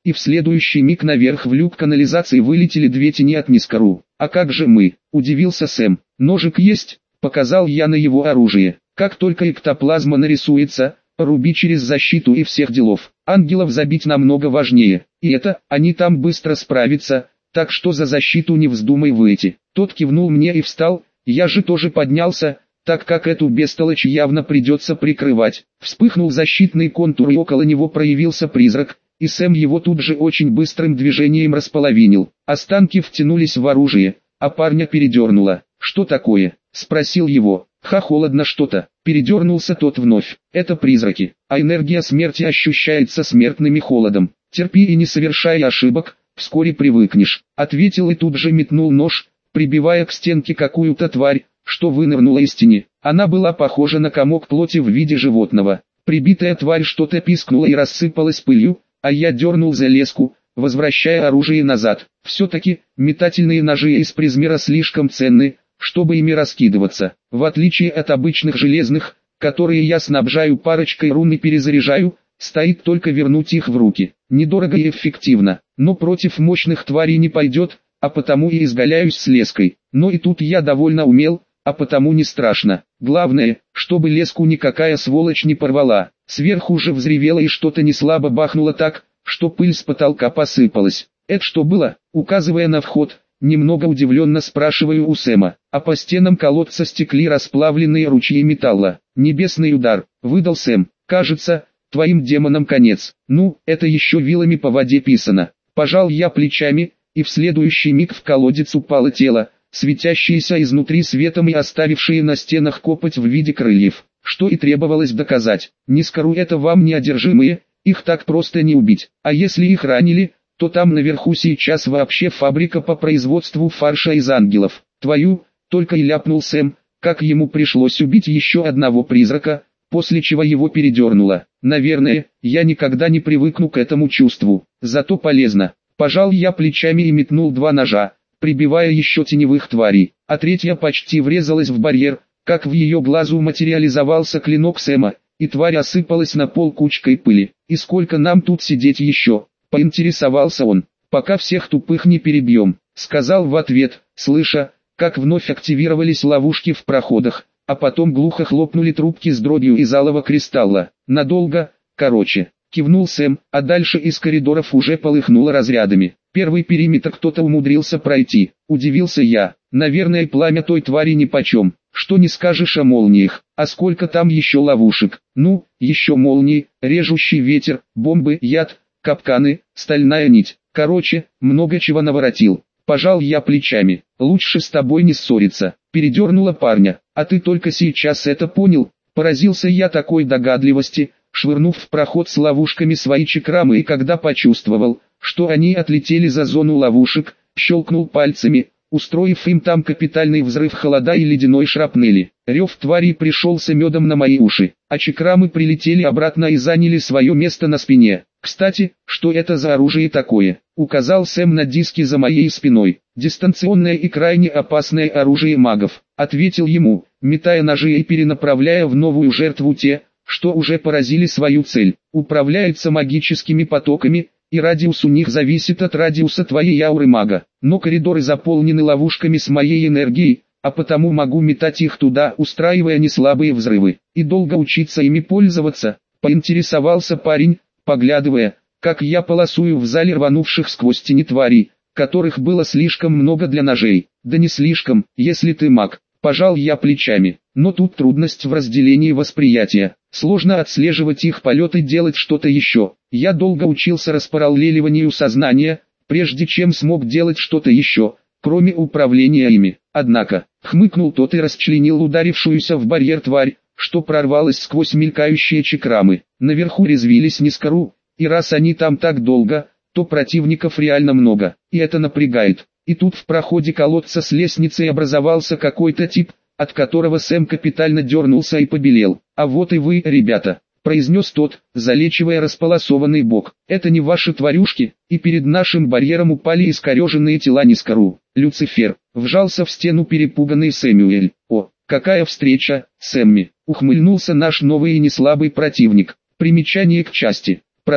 и в следующий миг наверх в люк канализации вылетели две тени от Нискару. «А как же мы?» – удивился Сэм. «Ножик есть?» – показал я на его оружие. «Как только эктоплазма нарисуется, руби через защиту и всех делов. Ангелов забить намного важнее, и это, они там быстро справятся, так что за защиту не вздумай выйти». Тот кивнул мне и встал, я же тоже поднялся, так как эту бестолочь явно придется прикрывать. Вспыхнул защитный контур и около него проявился призрак, и Сэм его тут же очень быстрым движением располовинил. Останки втянулись в оружие, а парня передернуло. «Что такое?» – спросил его. Холодно что-то», – передернулся тот вновь. «Это призраки, а энергия смерти ощущается смертным и холодом. Терпи и не совершай ошибок, вскоре привыкнешь», – ответил и тут же метнул нож, прибивая к стенке какую-то тварь, что вынырнула из тени. Она была похожа на комок плоти в виде животного. Прибитая тварь что-то пискнула и рассыпалась пылью, а я дернул за леску, возвращая оружие назад. Все-таки, метательные ножи из призмера слишком ценны, чтобы ими раскидываться. В отличие от обычных железных, которые я снабжаю парочкой рун и перезаряжаю, стоит только вернуть их в руки. Недорого и эффективно, но против мощных тварей не пойдет, а потому и изгаляюсь с леской. Но и тут я довольно умел, а потому не страшно. Главное, чтобы леску никакая сволочь не порвала. Сверху же взревело и что-то неслабо бахнуло так, что пыль с потолка посыпалась. «Это что было?» Указывая на вход, немного удивленно спрашиваю у Сэма. А по стенам колодца стекли расплавленные ручьи металла. «Небесный удар», выдал Сэм. «Кажется, твоим демонам конец». «Ну, это еще вилами по воде писано». Пожал я плечами, и в следующий миг в колодец упало тело, светящиеся изнутри светом и оставившие на стенах копоть в виде крыльев, что и требовалось доказать. Нискару это вам неодержимые, их так просто не убить, а если их ранили, то там наверху сейчас вообще фабрика по производству фарша из ангелов. Твою, только и ляпнул Сэм, как ему пришлось убить еще одного призрака, после чего его передернуло. Наверное, я никогда не привыкну к этому чувству, зато полезно. Пожал я плечами и метнул два ножа, прибивая еще теневых тварей, а третья почти врезалась в барьер, как в ее глазу материализовался клинок Сэма, и тварь осыпалась на пол кучкой пыли. «И сколько нам тут сидеть еще?» – поинтересовался он. «Пока всех тупых не перебьем», – сказал в ответ, слыша, как вновь активировались ловушки в проходах, а потом глухо хлопнули трубки с дробью из алого кристалла. «Надолго, короче», – кивнул Сэм, а дальше из коридоров уже полыхнуло разрядами. «Первый периметр кто-то умудрился пройти», – удивился я. «Наверное, пламя той твари нипочем. Что не скажешь о молниях, а сколько там еще ловушек? Ну, еще молнии, режущий ветер, бомбы, яд, капканы, стальная нить. Короче, много чего наворотил». Пожал я плечами. «Лучше с тобой не ссориться», – передернула парня. «А ты только сейчас это понял?» Поразился я такой догадливости, швырнув в проход с ловушками свои чакрамы, и когда почувствовал, что они отлетели за зону ловушек, щелкнул пальцами, устроив им там капитальный взрыв холода и ледяной шрапнели. Рев тварей пришелся медом на мои уши, а чакрамы прилетели обратно и заняли свое место на спине. «Кстати, что это за оружие такое?» — указал Сэм на диски за моей спиной. «Дистанционное и крайне опасное оружие магов», — ответил ему, метая ножи и перенаправляя в новую жертву те, что уже поразили свою цель. «Управляется магическими потоками, и радиус у них зависит от радиуса твоей ауры мага. Но коридоры заполнены ловушками с моей энергией, а потому могу метать их туда, устраивая неслабые взрывы. И долго учиться ими пользоваться?» — поинтересовался парень, поглядывая, как я полосую в зале рванувших сквозь тени тварей, которых было слишком много для ножей. «Да не слишком, если ты маг», — пожал я плечами. «Но тут трудность в разделении восприятия. Сложно отслеживать их полет и делать что-то еще. Я долго учился распараллеливанию сознания, прежде чем смог делать что-то еще, кроме управления ими. Однако», — хмыкнул тот и расчленил ударившуюся в барьер тварь, что прорвалась сквозь мелькающие чакрамы. «Наверху резвились Нискару, и раз они там так долго, то противников реально много, и это напрягает». И тут в проходе колодца с лестницей образовался какой-то тип, от которого Сэм капитально дернулся и побелел. «А вот и вы, ребята», — произнес тот, залечивая располосованный бок. «Это не ваши тварюшки?» И перед нашим барьером упали искореженные тела Нискару. Люцифер вжался в стену перепуганный Сэмюэль. «О, какая встреча, Сэмми!» — ухмыльнулся наш новый и неслабый противник. Примечание к части. Прода.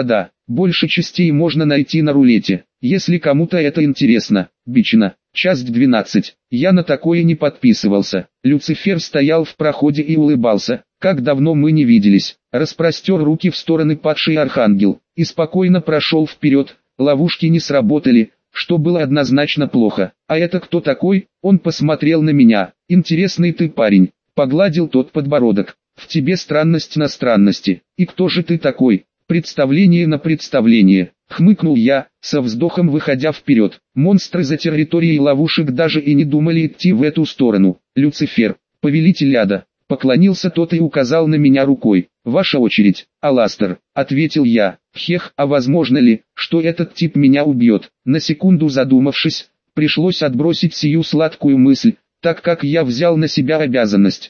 Больше частей можно найти на рулете, если кому-то это интересно. Бичина. Часть 12. Я на такое не подписывался. Люцифер стоял в проходе и улыбался. Как давно мы не виделись. Распростер руки в стороны падший архангел и спокойно прошел вперед. Ловушки не сработали, что было однозначно плохо. А это кто такой? Он посмотрел на меня. Интересный ты парень. Погладил тот подбородок. В тебе странность на странности. И кто же ты такой? Представление на представление. Хмыкнул я, со вздохом выходя вперед. Монстры за территорией ловушек даже и не думали идти в эту сторону. Люцифер, повелитель ада. Поклонился тот и указал на меня рукой. «Ваша очередь, Аластер», — ответил я. «Хех, а возможно ли, что этот тип меня убьет?» На секунду задумавшись, пришлось отбросить сию сладкую мысль, так как я взял на себя обязанность.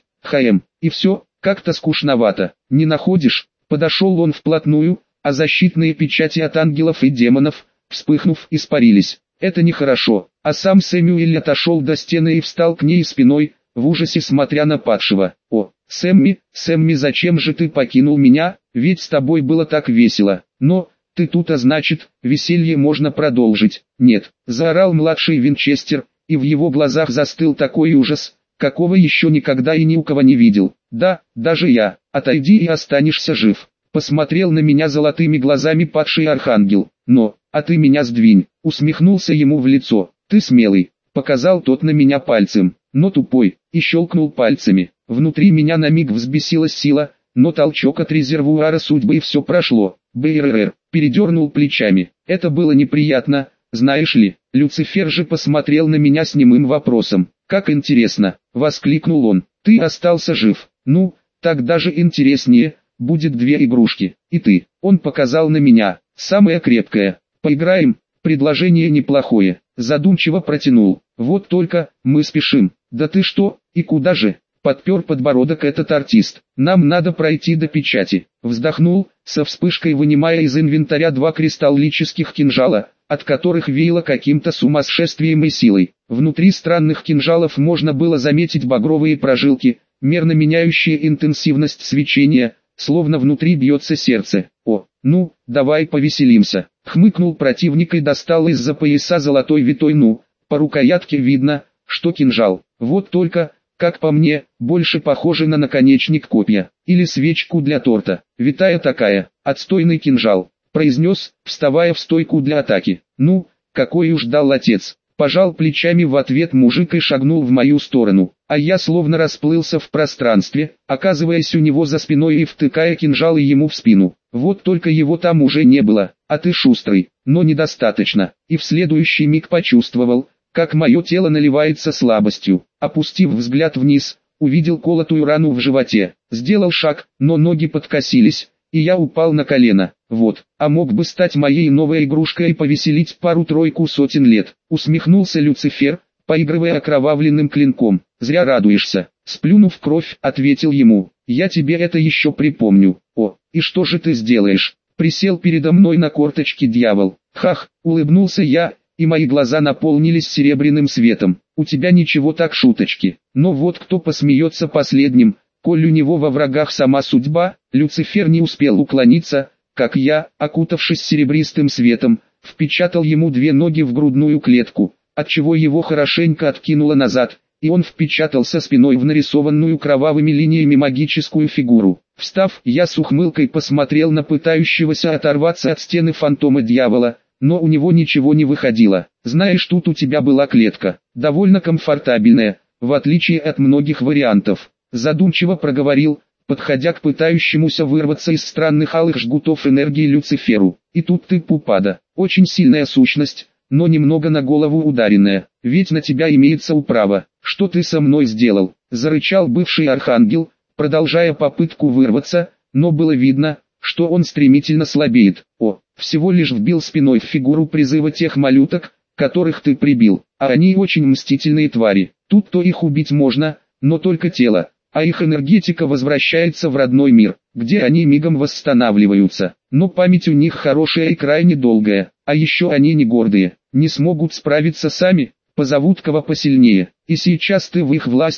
И все, как-то скучновато, не находишь? Подошел он вплотную, а защитные печати от ангелов и демонов, вспыхнув, испарились. Это нехорошо, а сам Сэмюэль отошел до стены и встал к ней спиной, в ужасе смотря на падшего. «О, Сэмми, зачем же ты покинул меня, ведь с тобой было так весело, но, ты тут, а значит, веселье можно продолжить». «Нет», — заорал младший Винчестер, и в его глазах застыл такой ужас, какого еще никогда и ни у кого не видел. «Да, даже я, отойди и останешься жив», — посмотрел на меня золотыми глазами падший архангел. «Но, а ты меня сдвинь», — усмехнулся ему в лицо. «Ты смелый», — показал тот на меня пальцем, но тупой, и щелкнул пальцами. Внутри меня на миг взбесилась сила, но толчок от резервуара судьбы и все прошло. БРР, передернул плечами. Это было неприятно, знаешь ли. Люцифер же посмотрел на меня с немым вопросом. «Как интересно», — воскликнул он, — «ты остался жив. Ну, так даже интереснее, будет две игрушки, и ты». Он показал на меня, самое крепкое. «Поиграем?» Предложение неплохое, задумчиво протянул. «Вот только, мы спешим». «Да ты что, и куда же?» Подпер подбородок этот артист. «Нам надо пройти до печати». Вздохнул, со вспышкой вынимая из инвентаря два кристаллических кинжала, от которых веяло каким-то сумасшествием и силой. Внутри странных кинжалов можно было заметить багровые прожилки, мерно меняющие интенсивность свечения, словно внутри бьется сердце. «О, ну, давай повеселимся», — хмыкнул противник и достал из-за пояса золотой витой по рукоятке видно, что кинжал. Вот только, как по мне, больше похоже на наконечник копья, или свечку для торта. «Витая такая, отстойный кинжал», — произнес, вставая в стойку для атаки. «Ну, какой уж дал отец». Пожал плечами в ответ мужик и шагнул в мою сторону, а я словно расплылся в пространстве, оказываясь у него за спиной и втыкая кинжалы ему в спину. Вот только его там уже не было, а ты шустрый, но недостаточно, и в следующий миг почувствовал, как мое тело наливается слабостью. Опустив взгляд вниз, увидел колотую рану в животе, сделал шаг, но ноги подкосились, и я упал на колено. «Вот, а мог бы стать моей новой игрушкой и повеселить пару-тройку сотен лет», усмехнулся Люцифер, поигрывая окровавленным клинком. «Зря радуешься», сплюнув кровь, ответил ему. «Я тебе это еще припомню». «О, и что же ты сделаешь?» Присел передо мной на корточки дьявол. «Хах», улыбнулся я, и мои глаза наполнились серебряным светом. «У тебя ничего так шуточки, но вот кто посмеется последним, коль у него во врагах сама судьба». Люцифер не успел уклониться, как я, окутавшись серебристым светом, впечатал ему две ноги в грудную клетку, отчего его хорошенько откинуло назад, и он впечатался спиной в нарисованную кровавыми линиями магическую фигуру. Встав, я с ухмылкой посмотрел на пытающегося оторваться от стены фантома дьявола, но у него ничего не выходило. «Знаешь, тут у тебя была клетка, довольно комфортабельная, в отличие от многих вариантов», задумчиво проговорил, подходя к пытающемуся вырваться из странных алых жгутов энергии Люциферу. «И тут ты, пупада, очень сильная сущность, но немного на голову ударенная, ведь на тебя имеется управа. Что ты со мной сделал?» Зарычал бывший архангел, продолжая попытку вырваться, но было видно, что он стремительно слабеет. «О, всего лишь вбил спиной в фигуру призыва тех малюток, которых ты прибил, а они очень мстительные твари. Тут-то их убить можно, но только тело, а их энергетика возвращается в родной мир, где они мигом восстанавливаются. Но память у них хорошая и крайне долгая, а еще они не гордые, не смогут справиться сами, позовут кого посильнее, и сейчас ты в их власти,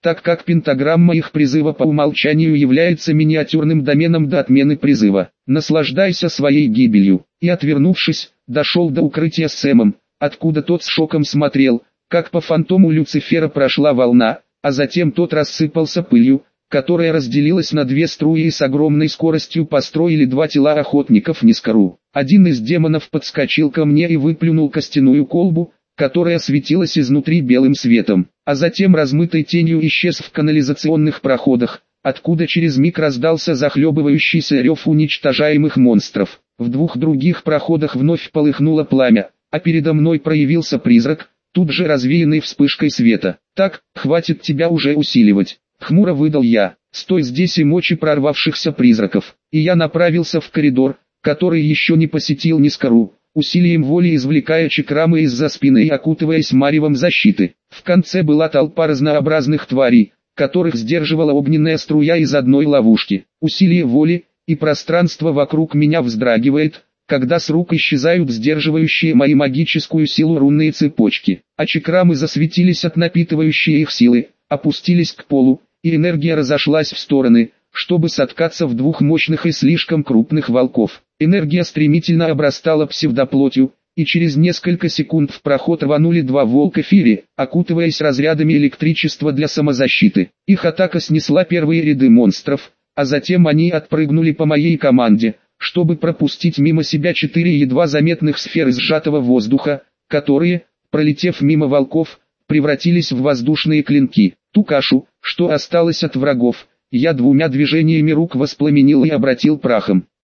так как пентаграмма их призыва по умолчанию является миниатюрным доменом до отмены призыва. Наслаждайся своей гибелью. И отвернувшись, дошел до укрытия с Сэмом, откуда тот с шоком смотрел, как по фантому Люцифера прошла волна, а затем тот рассыпался пылью, которая разделилась на две струи и с огромной скоростью построили два тела охотников Нискару. Один из демонов подскочил ко мне и выплюнул костяную колбу, которая светилась изнутри белым светом, а затем размытой тенью исчез в канализационных проходах, откуда через миг раздался захлебывающийся рев уничтожаемых монстров. В двух других проходах вновь полыхнуло пламя, а передо мной проявился призрак, тут же развеянный вспышкой света. «Так, хватит тебя уже усиливать», — хмуро выдал я. «Стой здесь и мочи прорвавшихся призраков». И я направился в коридор, который еще не посетил Нискару, усилием воли извлекая чакрамы из-за спины и окутываясь маревом защиты. В конце была толпа разнообразных тварей, которых сдерживала огненная струя из одной ловушки. Усилие воли, и пространство вокруг меня вздрагивает, когда с рук исчезают сдерживающие мою магическую силу рунные цепочки, а чакрамы засветились от напитывающей их силы, опустились к полу, и энергия разошлась в стороны, чтобы соткаться в двух мощных и слишком крупных волков. Энергия стремительно обрастала псевдоплотью, и через несколько секунд в проход рванули два волка Фири, окутываясь разрядами электричества для самозащиты. Их атака снесла первые ряды монстров, а затем они отпрыгнули по моей команде, чтобы пропустить мимо себя 4 едва заметных сфер из сжатого воздуха, которые, пролетев мимо волков, превратились в воздушные клинки. Ту кашу, что осталось от врагов, я двумя движениями рук воспламенил и обратил прахом.